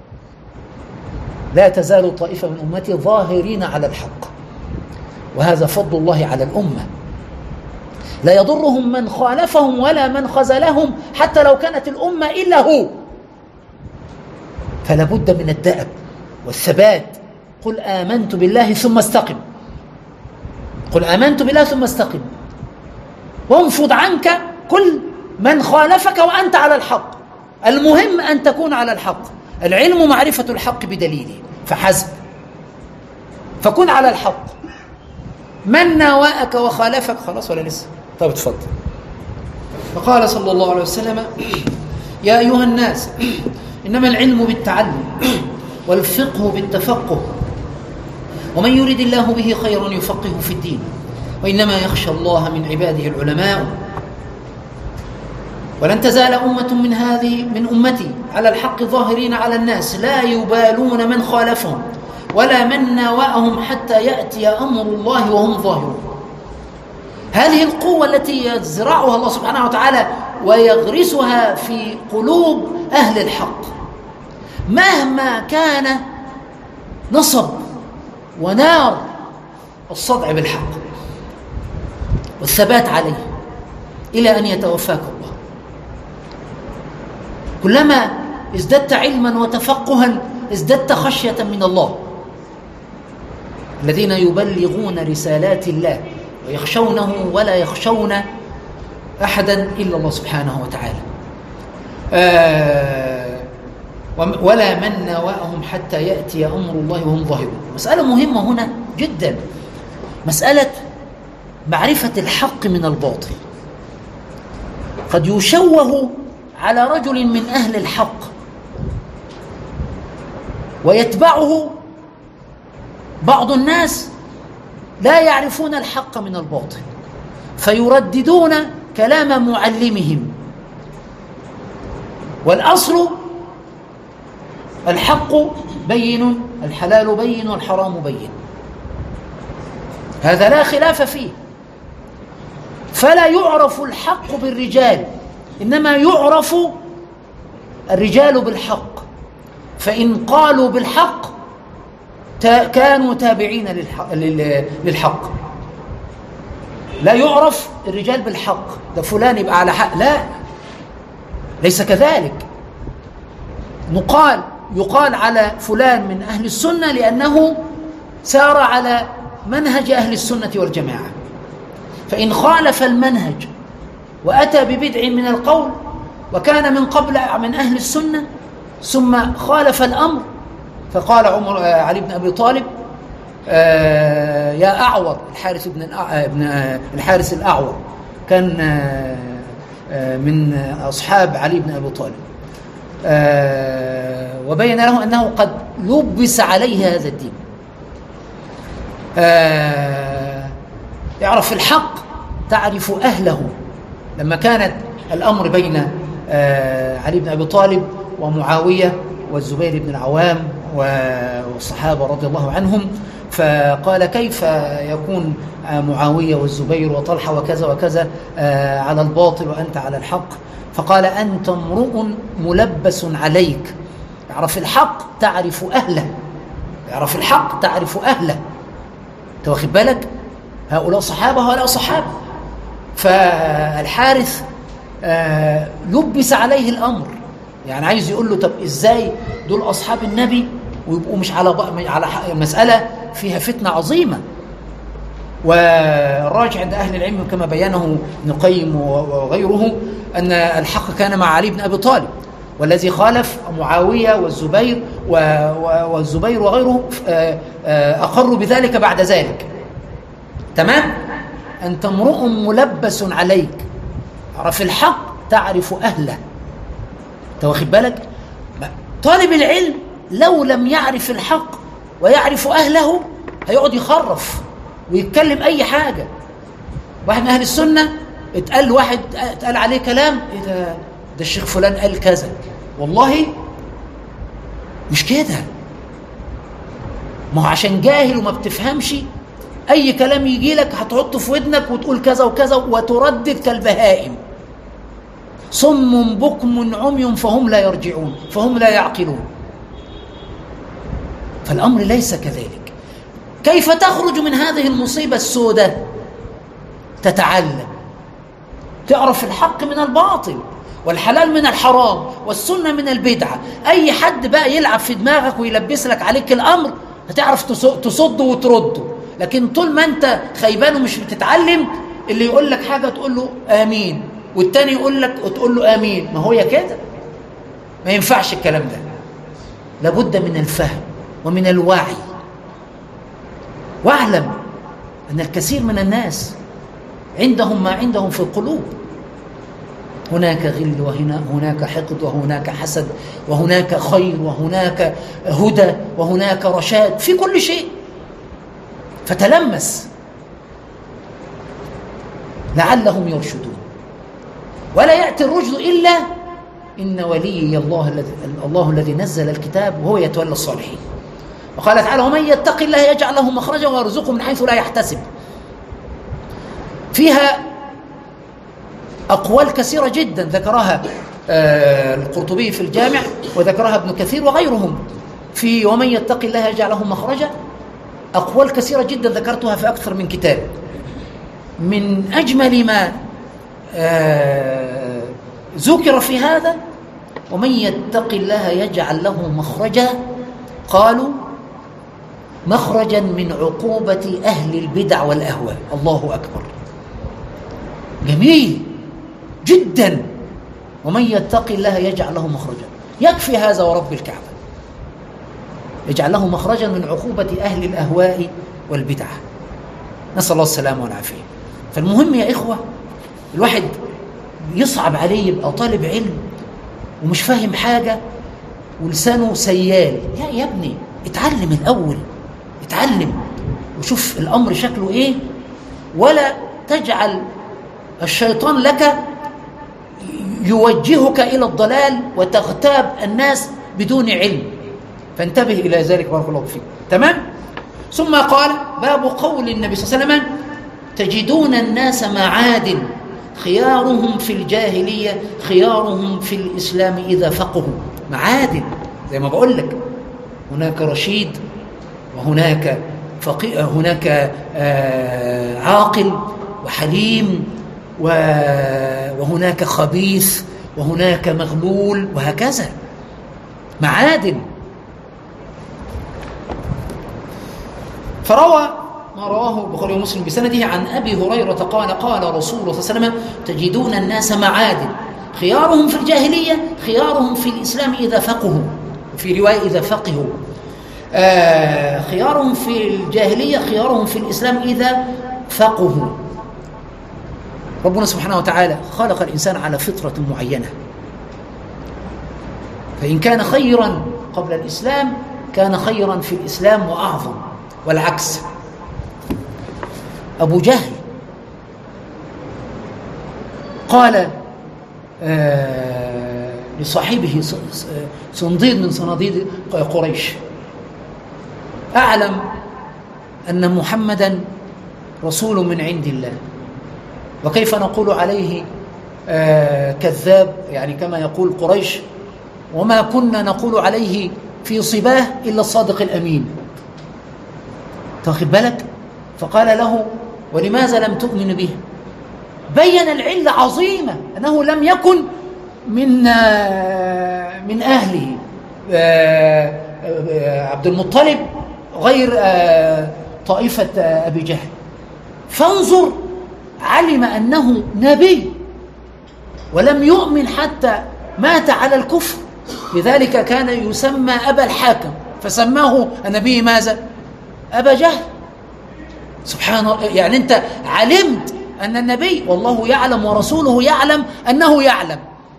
لا تزال طائفة من أمتي ظاهرين على الحق، وهذا فضل الله على الأمة. لا يضرهم من خالفهم ولا من خذلهم، حتى لو كانت الأمة إلا هو. فلا بد من الدأب والثبات. قل آمنت بالله ثم استقم، قل آمنت بالله ثم استقم، وانفض عنك كل من خالفك وأنت على الحق. المهم أن تكون على الحق. العلم معرفة الحق بدليله فحسب، فكن على الحق. من ناواءك وخالفك خلاص ولا لسه؟ طيب اتفضل. فقال صلى الله عليه وسلم يا أيها الناس إنما العلم بالتعلم والفقه بالتفقه، ومن يريد الله به خيرا يفقهه في الدين، وإنما يخشى الله من عباده العلماء. ولن تزال أمة من أمتي على الحق ظاهرين على الناس، لا يبالون من خالفهم ولا من ناوأهم حتى يأتي أمر الله وهم ظاهرون. هذه القوة التي يزرعها الله سبحانه وتعالى ويغرسها في قلوب أهل الحق، مهما كان نصب ونار الصدع بالحق والثبات عليه إلى أن يتوفاك الله. كلما ازددت علما وتفقها ازددت خشية من الله. الذين يبلغون رسالات الله ويخشونه ولا يخشون أحدا إلا الله سبحانه وتعالى. ولا من ناوأهم حتى يأتي أمر الله وهم ظاهرون. مسألة مهمة هنا جدا، مسألة معرفة الحق من الباطل. قد يشوه على رجل من أهل الحق ويتبعه بعض الناس لا يعرفون الحق من الباطل، فيرددون كلام معلمهم. والأصل الحق بين، الحلال بين والحرام بين، هذا لا خلاف فيه. فلا يعرف الحق بالرجال، إنما يعرف الرجال بالحق. فإن قالوا بالحق كانوا تابعين للحق. لا يعرف الرجال بالحق، ده فلان يبقى على حق، لا، ليس كذلك. يقال على فلان من أهل السنة لأنه سار على منهج أهل السنة والجماعة. فإن خالف المنهج وأتى ببدع من القول وكان من قبل من أهل السنة، ثم خالف الأمر، فقال علي بن أبي طالب يا أعور، الحارث الأعور كان من أصحاب علي بن أبي طالب، وبين له أنه قد لبس عليه هذا الدين. يعرف الحق تعرف أهله. لما كانت الأمر بين علي بن أبي طالب ومعاوية والزبير بن العوام والصحابة رضي الله عنهم، فقال كيف يكون معاوية والزبير وطلحة وكذا وكذا على الباطل وأنت على الحق؟ فقال أنت امرؤ ملبس عليك، يعرف الحق تعرف أهله، يعرف الحق تعرف أهله. أنت واخد بالك؟ هؤلاء صحابة هؤلاء صحابة. فالحارث لبس عليه الأمر، يعني عايز يقول له طب إزاي دول أصحاب النبي ويبقوا مش على مسألة فيها فتنة عظيمة. والراجع عند أهل العلم كما بيانه ابن القيم وغيره أن الحق كان مع علي بن أبي طالب، والذي خالف معاوية والزبير وغيره أقروا بذلك بعد ذلك. تمام؟ أنت امرؤ ملبس عليك، عرف الحق تعرف أهله. أنت واخد بالك؟ طالب العلم لو لم يعرف الحق ويعرف أهله هيقعد يخرف ويتكلم أي حاجة. واحد من أهل السنة اتقال عليه كلام، إيه ده الشيخ فلان قال كذا، والله مش كده. ما هو عشان جاهل وما بتفهمش، أي كلام يجي لك هتحطه في ودنك وتقول كذا وكذا وتردد كالبهائم. صم بكم عمي فهم لا يرجعون، فهم لا يعقلون. فالأمر ليس كذلك. كيف تخرج من هذه المصيبة السوداء؟ تتعلم، تعرف الحق من الباطل والحلال من الحرام والسنة من البدعة. أي حد بقى يلعب في دماغك ويلبس لك عليك الأمر هتعرف تصده وترده. لكن طول ما أنت خيبان ومش بتتعلم، اللي يقول لك حاجة تقول له آمين، والتاني يقول لك وتقول له آمين. ما هو كده، ما ينفعش الكلام ده. لابد من الفهم ومن الوعي. واعلم أن الكثير من الناس عندهم ما عندهم في القلوب، هناك غل وهناك حقد وهناك حسد وهناك خير وهناك هدى وهناك رشاد في كل شيء. فتلمس لعلهم يرشدون. ولا يأتي الرشد إلا إن ولي الله الذي نزل الكتاب وهو يتولى الصالحين. وقال تعالى ومن يتق الله يجعل له مخرجا ويرزقه من حيث لا يحتسب. فيها أقوال كثيرة جدا ذكرها القرطبي في الجامع، وذكرها ابن كثير وغيرهم في ومن يتق الله يجعل له مخرجا. أقوال كثيرة جدا ذكرتها في أكثر من كتاب. من أجمل ما ذكر في هذا ومن يتق الله يجعل له مخرجا، قالوا مخرجا من عقوبة أهل البدع والأهواء. الله أكبر، جميل جدا. ومن يتق الله يجعل له مخرجا، يكفي هذا ورب الكعبة. يجعل له مخرجا من عقوبة أهل الأهواء والبدع. نسأل الله السلامة والعافية. فالمهم يا إخوة، الواحد يصعب عليه يبقى طالب علم ومش فاهم حاجة ولسانه سيال. يا ابني اتعلم الأول، اتعلم وشوف الأمر شكله إيه، ولا تجعل الشيطان لك يوجهك إلى الضلال وتغتاب الناس بدون علم. فانتبه إلى ذلك بارك الله فيك. تمام؟ ثم قال باب قول النبي صلى الله عليه وسلم تجدون الناس معادن خيارهم في الجاهلية خيارهم في الإسلام إذا فقهوا. معادن زي ما بقول لك، هناك رشيد وهناك فقيه، هناك عاقل وحليم، وهناك خبيث وهناك مغلول، وهكذا معادن. فروى ما رواه البخاري ومسلم بسنده عن أبي هريرة قال قال رسول الله صلى الله عليه وسلم تجدون الناس معادن خيارهم في الجاهلية خيارهم في الإسلام إذا فقهوا، في رواية إذا فقهوا. خيارهم في الجاهلية خيارهم في الإسلام إذا فقهوا. ربنا سبحانه وتعالى خلق الإنسان على فطرة معينة، فإن كان خيرا قبل الإسلام كان خيرا في الإسلام وأعظم، والعكس. أبو جهل قال لصاحبه صنديد من صناديد قريش: أعلم أن محمدا رسول من عند الله، وكيف نقول عليه كذاب، يعني كما يقول قريش، وما كنا نقول عليه في صباه إلا الصادق الأمين. تاخد بالك؟ فقال له: ولماذا لم تؤمن به؟ بين العلة عظيمة، أنه لم يكن من أهله. عبد المطلب غير طائفة أبي جهل. فانظر، علم أنه نبي ولم يؤمن حتى مات على الكفر، لذلك كان يسمى أبا الحاكم، فسماه النبي ماذا؟ أبا جهل. سبحان الله، يعني أنت علمت أن النبي والله يعلم ورسوله يعلم أنه يعلم.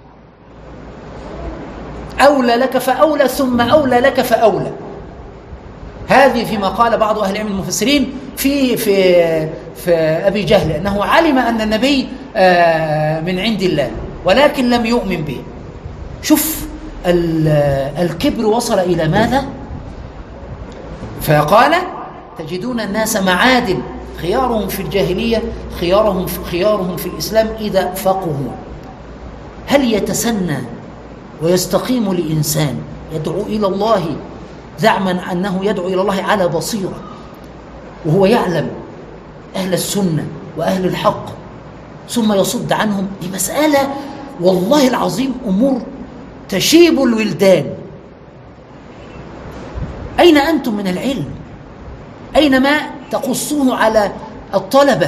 أولى لك فأولى ثم أولى لك فأولى. هذه فيما قال بعض أهل العلم المفسرين في أبي جهل، أنه علم أن النبي من عند الله ولكن لم يؤمن به. شوف الكبر وصل إلى ماذا؟ فقال: تجدون الناس معادن خيارهم في الجاهلية خيارهم في الإسلام إذا فقهوا. هل يتسنى ويستقيم لإنسان يدعو إلى الله زعما أنه يدعو إلى الله على بصيرة، وهو يعلم أهل السنة وأهل الحق، ثم يصد عنهم؟ دي مسألة والله العظيم أمور تشيب الولدان. أين أنتم من العلم؟ أين ما تقصوه على الطلبة؟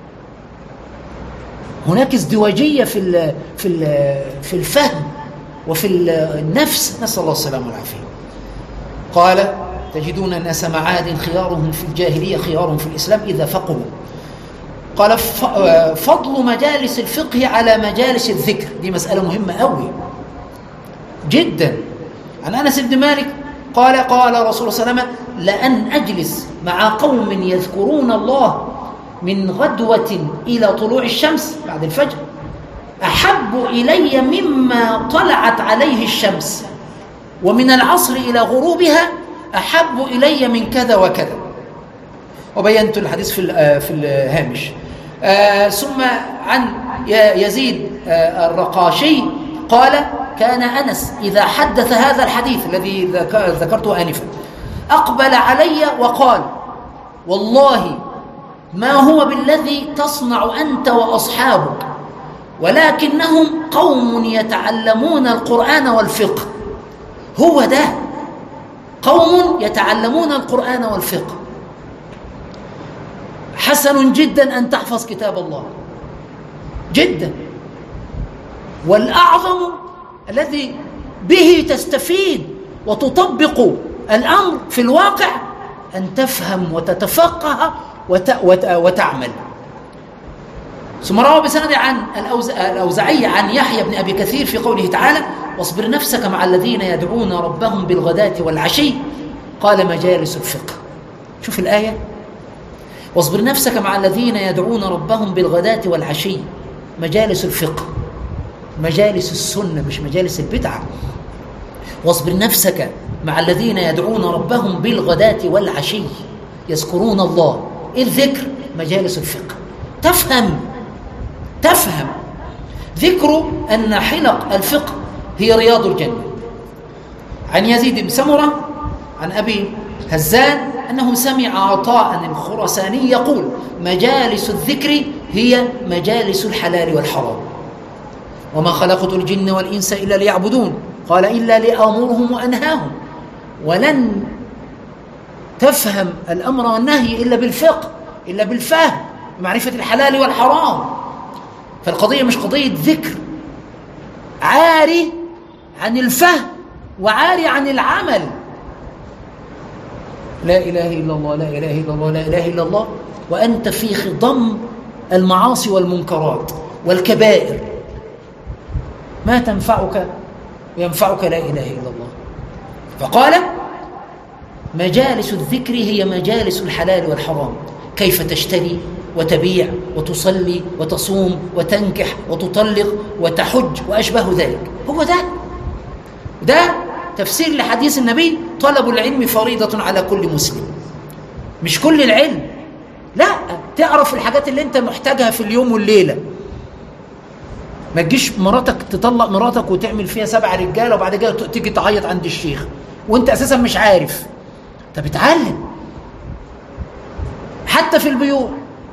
هناك ازدواجية في الفهم وفي النفس، نسأل الله السلامة والعافية. قال: تجدون الناس معادن خيارهم في الجاهلية خيارهم في الإسلام إذا فقهوا. قال: فضل مجالس الفقه على مجالس الذكر. دي مسألة مهمة أوي جدا. عن أنس بن مالك قال: قال رسول الله صلى الله عليه وسلم: لأن أجلس مع قوم يذكرون الله من غدوة إلى طلوع الشمس بعد الفجر أحب إلي مما طلعت عليه الشمس، ومن العصر إلى غروبها أحب إلي من كذا وكذا. وبينت الحديث في الهامش. ثم عن يزيد الرقاشي قال: كان أنس إذا حدث هذا الحديث الذي ذكرته آنفا أقبل علي وقال: والله ما هو بالذي تصنع أنت وأصحابك، ولكنهم قوم يتعلمون القرآن والفقه. هو ده، قوم يتعلمون القرآن والفقه. حسن جدا أن تحفظ كتاب الله جدا، والأعظم الذي به تستفيد وتطبق الأمر في الواقع أن تفهم وتتفقه وتعمل. ثم روى بسند عن الأوزاعي عن يحيى بن أبي كثير في قوله تعالى: واصبر نفسك مع الذين يدعون ربهم بالغداة والعشي. قال: مجالس الفقه. شوف الآية: واصبر نفسك مع الذين يدعون ربهم بالغداة والعشي. مجالس الفقه، مجالس السنة، مش مجالس البدعة. واصبر نفسك مع الذين يدعون ربهم بالغداة والعشي يذكرون الله. الذكر مجالس الفقه. تفهم ذكر أن حلق الفقه هي رياض الجنة. عن يزيد بن سمرة عن أبي هزان أنه سمع عطاء الخرساني يقول: مجالس الذكر هي مجالس الحلال والحرام. وما خلقت الجن والإنس إلا ليعبدون. قال: إلا لآمرهم وأنهاهم. ولن تفهم الأمر والنهي إلا بالفقه، إلا بالفهم، معرفة الحلال والحرام. فالقضية مش قضية ذكر، عاري عن الفهم وعاري عن العمل. لا إله إلا الله، لا إله إلا الله، لا إله إلا الله، وأنت في خضم المعاصي والمنكرات والكبائر، ما تنفعك وينفعك لا إله إلا الله. فقال مجالس الذكر هي مجالس الحلال والحرام، كيف تشتري وتبيع وتصلي وتصوم وتنكح وتطلق وتحج وأشبه ذلك. هو ده تفسير لحديث النبي: طلب العلم فريضة على كل مسلم. مش كل العلم، لا، تعرف الحاجات اللي انت محتاجها في اليوم والليلة. ما تجيش مراتك تطلق مراتك وتعمل فيها 7 رجالة وبعد كده تيجي تعيط عند الشيخ وانت اساسا مش عارف. انت بتعلم. حتى في البيوع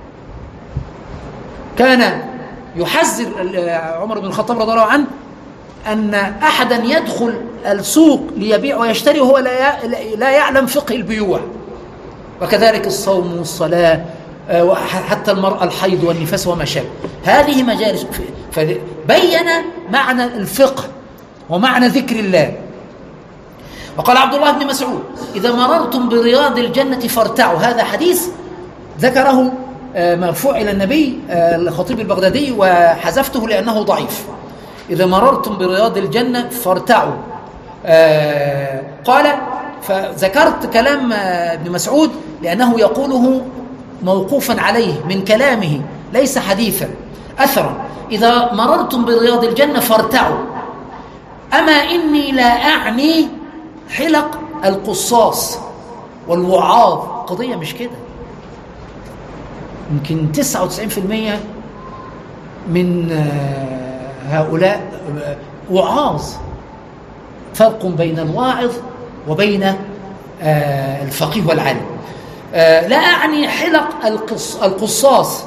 كان يحذر عمر بن الخطاب رضي الله عنه أن أحدا يدخل السوق ليبيع ويشتري وهو لا يعلم فقه البيوع. وكذلك الصوم والصلاة، وحتى المرأة الحيض والنفاس وما شابه. هذه مجالس. فبين معنى الفقه ومعنى ذكر الله. وقال عبد الله بن مسعود: إذا مررتم برياض الجنة فارتعوا. هذا حديث ذكره مرفوع إلى النبي الخطيب البغدادي، وحذفته لأنه ضعيف. إذا مررتم برياض الجنة فارتعوا. قال، فذكرت كلام ابن مسعود لأنه يقوله موقوفا عليه من كلامه، ليس حديثا، أثرا. إذا مررتم برياض الجنة فارتعوا. أما إني لا أعني حلق القصاص والوعاظ. قضية مش كده. يمكن 99% من هؤلاء وعاظ. فرق بين الواعظ وبين الفقيه والعالم. لا أعني حلق القصاص،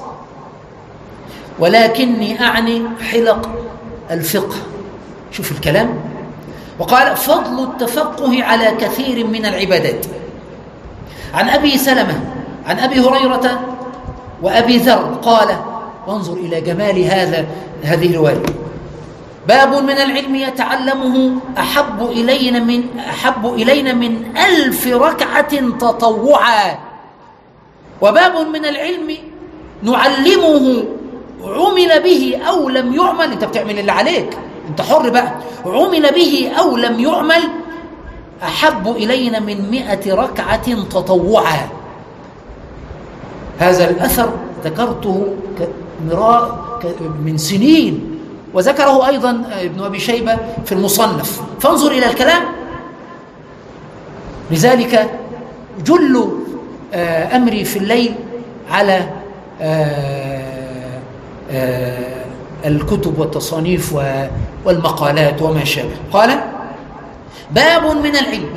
ولكني أعني حلق الفقه. شوف الكلام. وقال: فضل التفقه على كثير من العبادات. عن أبي سلمة عن أبي هريرة وأبي ذر قال، وانظر إلى جمال هذه الرواية: باب من العلم يتعلمه أحب إلينا من 1000 ركعة تطوعا، وباب من العلم نعلمه عمل به أو لم يعمل. أنت بتعمل اللي عليك، أنت حر بقى. عمل به أو لم يعمل أحب إلينا من 100 ركعة تطوعا. هذا الأثر ذكرته من سنين، وذكره أيضا ابن أبي شيبة في المصنف. فانظر إلى الكلام. لذلك جل أمري في الليل على الكتب والتصانيف والمقالات وما شابه. قال: باب من العلم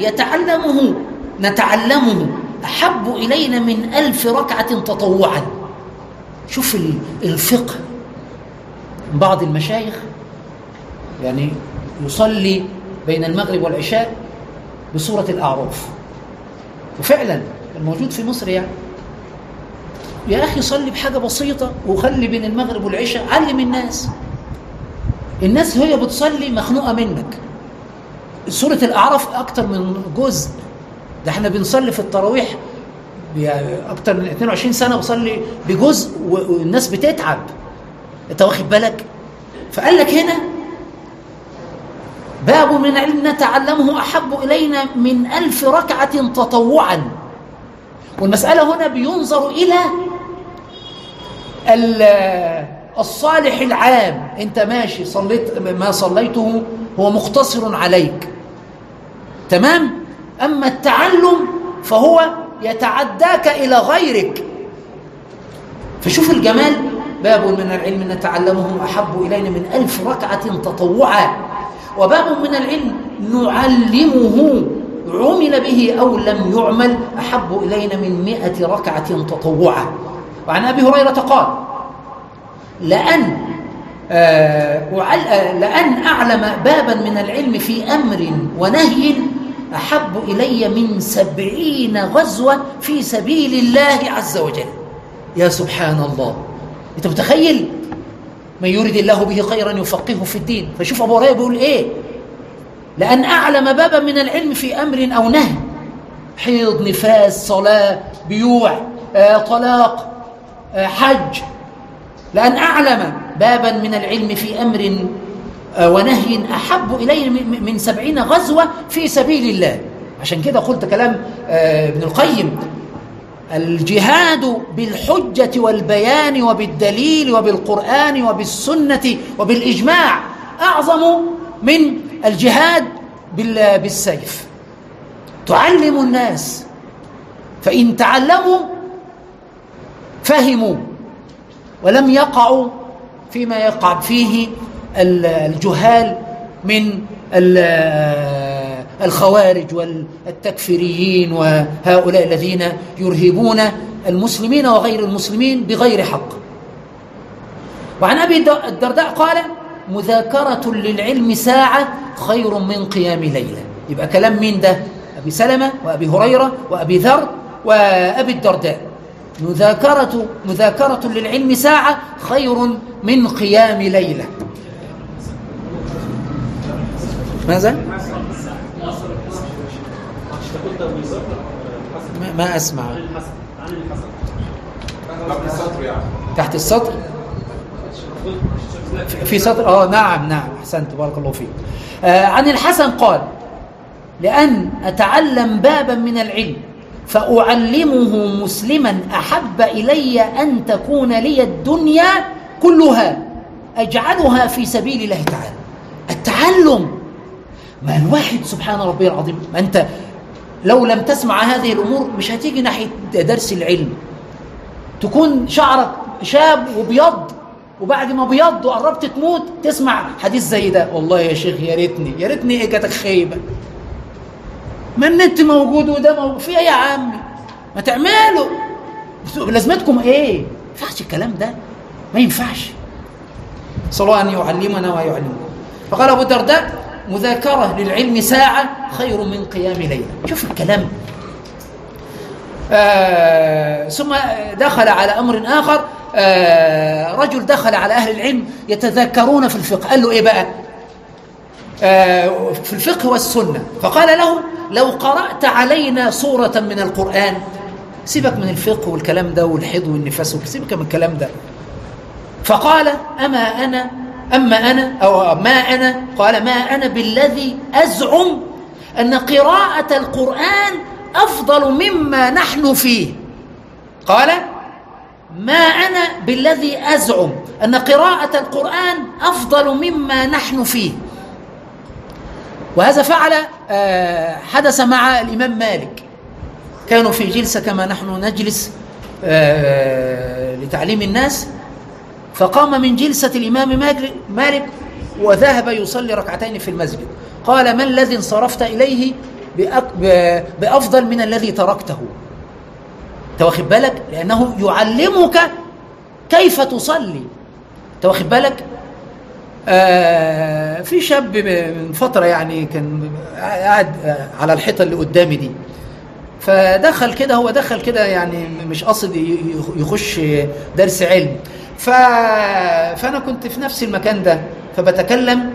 نتعلمه أحب إلينا من 1000 ركعة تطوعا. شوف الفقه. بعض المشايخ يعني يصلي بين المغرب والعشاء بسورة الأعراف، وفعلا الموجود في مصر. يعني يا أخي صلي بحاجة بسيطة وخلي بين المغرب والعشاء، علم الناس هي بتصلي مخنوقة منك. سورة الأعراف أكتر من جزء. ده احنا بنصلي في التراويح أكتر من 22 سنة بصلي بجزء والناس بتتعب. أنت واخد بالك؟ فقال لك هنا: باب من العلم نتعلمه أحب إلينا من 1000 ركعة تطوعا. والمسألة هنا بينظر إلى الصالح العام. أنت ماشي صليت ما صليته هو مقتصر عليك، تمام؟ أما التعلم فهو يتعداك إلى غيرك. فشوف الجمال. باب من العلم نتعلمه أحب إلينا من 1000 ركعة تطوعا، وباب من العلم نعلمه عمل به أو لم يعمل أحب إلينا من 100 ركعة تطوعا. وعن أبي هريرة قال: لأن أعلم بابا من العلم في أمر ونهي أحب إلي من 70 غزوة في سبيل الله عز وجل. يا سبحان الله. أنت متخيل؟ من يريد الله به خيرا يفقهه في الدين. فشوف أبو هريرة بيقول إيه؟ لأن أعلم بابا من العلم في أمر أو نهي، حيض، نفاس، صلاة، بيوع، طلاق، حج، لأن أعلم بابا من العلم في أمر ونهي أحب إليه من 70 غزوة في سبيل الله. عشان كده قلت كلام ابن القيم: الجهاد بالحجة والبيان وبالدليل وبالقرآن وبالسنة وبالإجماع أعظم من الجهاد بالسيف. تعلم الناس، فإن تعلموا فهموا ولم يقعوا فيما يقع فيه الجهال من الخوارج والتكفيريين وهؤلاء الذين يرهبون المسلمين وغير المسلمين بغير حق. وعن أبي الدرداء قال: مذاكرة للعلم ساعة خير من قيام ليلة. يبقى كلام مين ده؟ أبي سلمة وأبي هريرة وأبي ذر وأبي الدرداء. مذاكرة للعلم ساعة خير من قيام ليلة. ماذا؟ ما أسمع. تحت السطر في سطر نعم أحسنت، بارك الله فيك. عن الحسن قال: لأن أتعلم بابا من العلم فأعلمه مسلما أحب إلي أن تكون لي الدنيا كلها أجعلها في سبيل الله تعالى. التعلم، ما الواحد سبحان ربي العظيم، ما أنت لو لم تسمع هذه الأمور مش هتيجي ناحية درس العلم. تكون شعرك شاب وبيض، وبعد ما بيض وقربت تموت تسمع حديث زي ده: والله يا شيخ يا ريتني ايه جاتك خيبه، ما النت موجود وده موجود، في ايه يا عمي؟ ما تعملوا، لازمتكم ايه؟ ما ينفعش الكلام ده، ما ينفعش. صلى الله أن يعلمنا ويعلمكم. فقال أبو الدرداء: مذاكرة للعلم ساعة خير من قيام ليلة. شوف الكلام. ثم دخل على أمر آخر. رجل دخل على أهل العلم يتذكرون في الفقه. قال له إيه بقى؟ في الفقه والسنة. فقال له: لو قرأت علينا سورة من القرآن. سيبك من الفقه والكلام ده والحيض والنفاس، سيبك من الكلام ده. فقال: قال: ما أنا بالذي أزعم أن قراءة القرآن أفضل مما نحن فيه. قال: ما أنا بالذي أزعم أن قراءة القرآن أفضل مما نحن فيه. وهذا فعل حدث مع الإمام مالك. كانوا في جلسة كما نحن نجلس لتعليم الناس، فقام من جلسة الإمام مالك وذهب يصلي ركعتين في المسجد. قال: ما الذي انصرفت إليه بأفضل من الذي تركته؟ واخد بالك؟ لأنه يعلمك كيف تصلي. واخد بالك؟ في شاب من فترة يعني كان قاعد على الحيطة اللي قدامي دي، فدخل كده، هو دخل كده يعني مش قصد يخش درس علم، فأنا كنت في نفس المكان ده فبتكلم،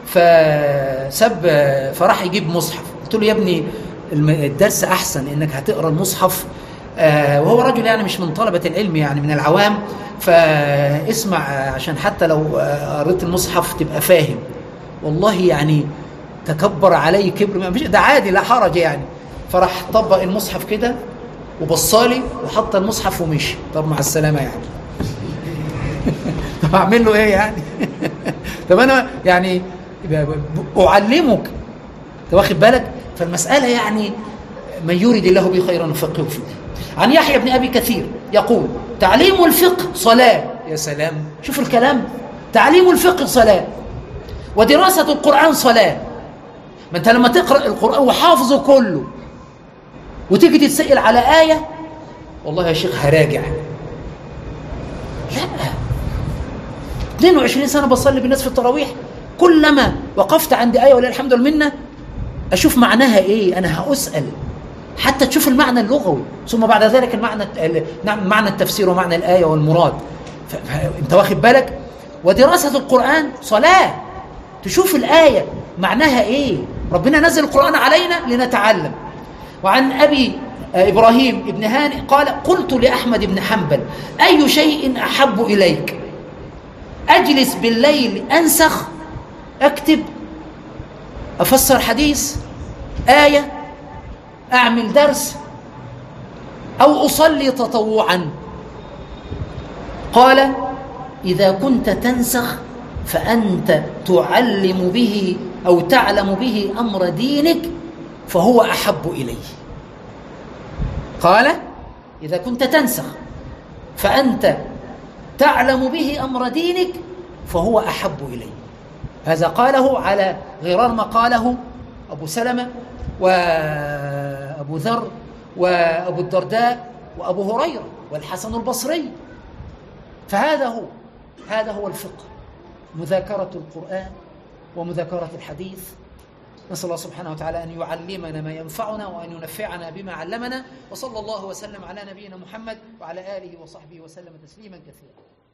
فراح يجيب مصحف. قلت له: يا ابني الدرس أحسن إنك هتقرأ المصحف، وهو رجل يعني مش من طلبة العلم، يعني من العوام، فاسمع عشان حتى لو قرأت المصحف تبقى فاهم. والله يعني تكبر علي كبر، ده عادي لا حرج يعني. فراح طبق المصحف كده وبصالي وحط المصحف ومشي. طب مع السلامة يعني. طب أعمل له إيه يعني؟ طب أنا يعني أعلمك. واخد بالك؟ فالمسألة يعني من يريد الله به خيرا يفقهه في الدين. عن يحيى بن أبي كثير يقول: تعليم الفقه صلاة. يا سلام، شوف الكلام. تعليم الفقه صلاة، ودراسة القرآن صلاة. ما أنت لما تقرأ القرآن وحافظه كله وتيجي تتسأل على آية، والله يا شيخ هراجع. لا، 22 سنة بصلي بالناس في التراويح، كلما وقفت عند آية ولله الحمد والمنة أشوف معناها إيه. أنا هأسأل حتى تشوف المعنى اللغوي، ثم بعد ذلك معنى التفسير ومعنى الآية والمراد. أنت واخد بالك؟ ودراسة القرآن صلاة، تشوف الآية معناها إيه، ربنا نزل القرآن علينا لنتعلم. وعن أبي إبراهيم ابن هانئ قال: قلت لأحمد بن حنبل: أي شيء أحب إليك؟ أجلس بالليل أنسخ، أكتب، أفسر حديث، آية، أعمل درس، أو أصلي تطوعا؟ قال: إذا كنت تنسخ فأنت تعلم به أو تعلم به أمر دينك فهو أحب إليه. قال: إذا كنت تنسخ فأنت تعلم به أمر دينك فهو أحب إليه. هذا قاله على غرار ما قاله أبو سلمة وأبو ذر وأبو الدرداء وأبو هريرة والحسن البصري. فهذا هو الفقه، مذاكرة القرآن ومذاكرة الحديث. نسأل الله سبحانه وتعالى أن يعلمنا ما ينفعنا وأن ينفعنا بما علمنا، وصلى الله وسلم على نبينا محمد وعلى آله وصحبه وسلم تسليما كثيرا.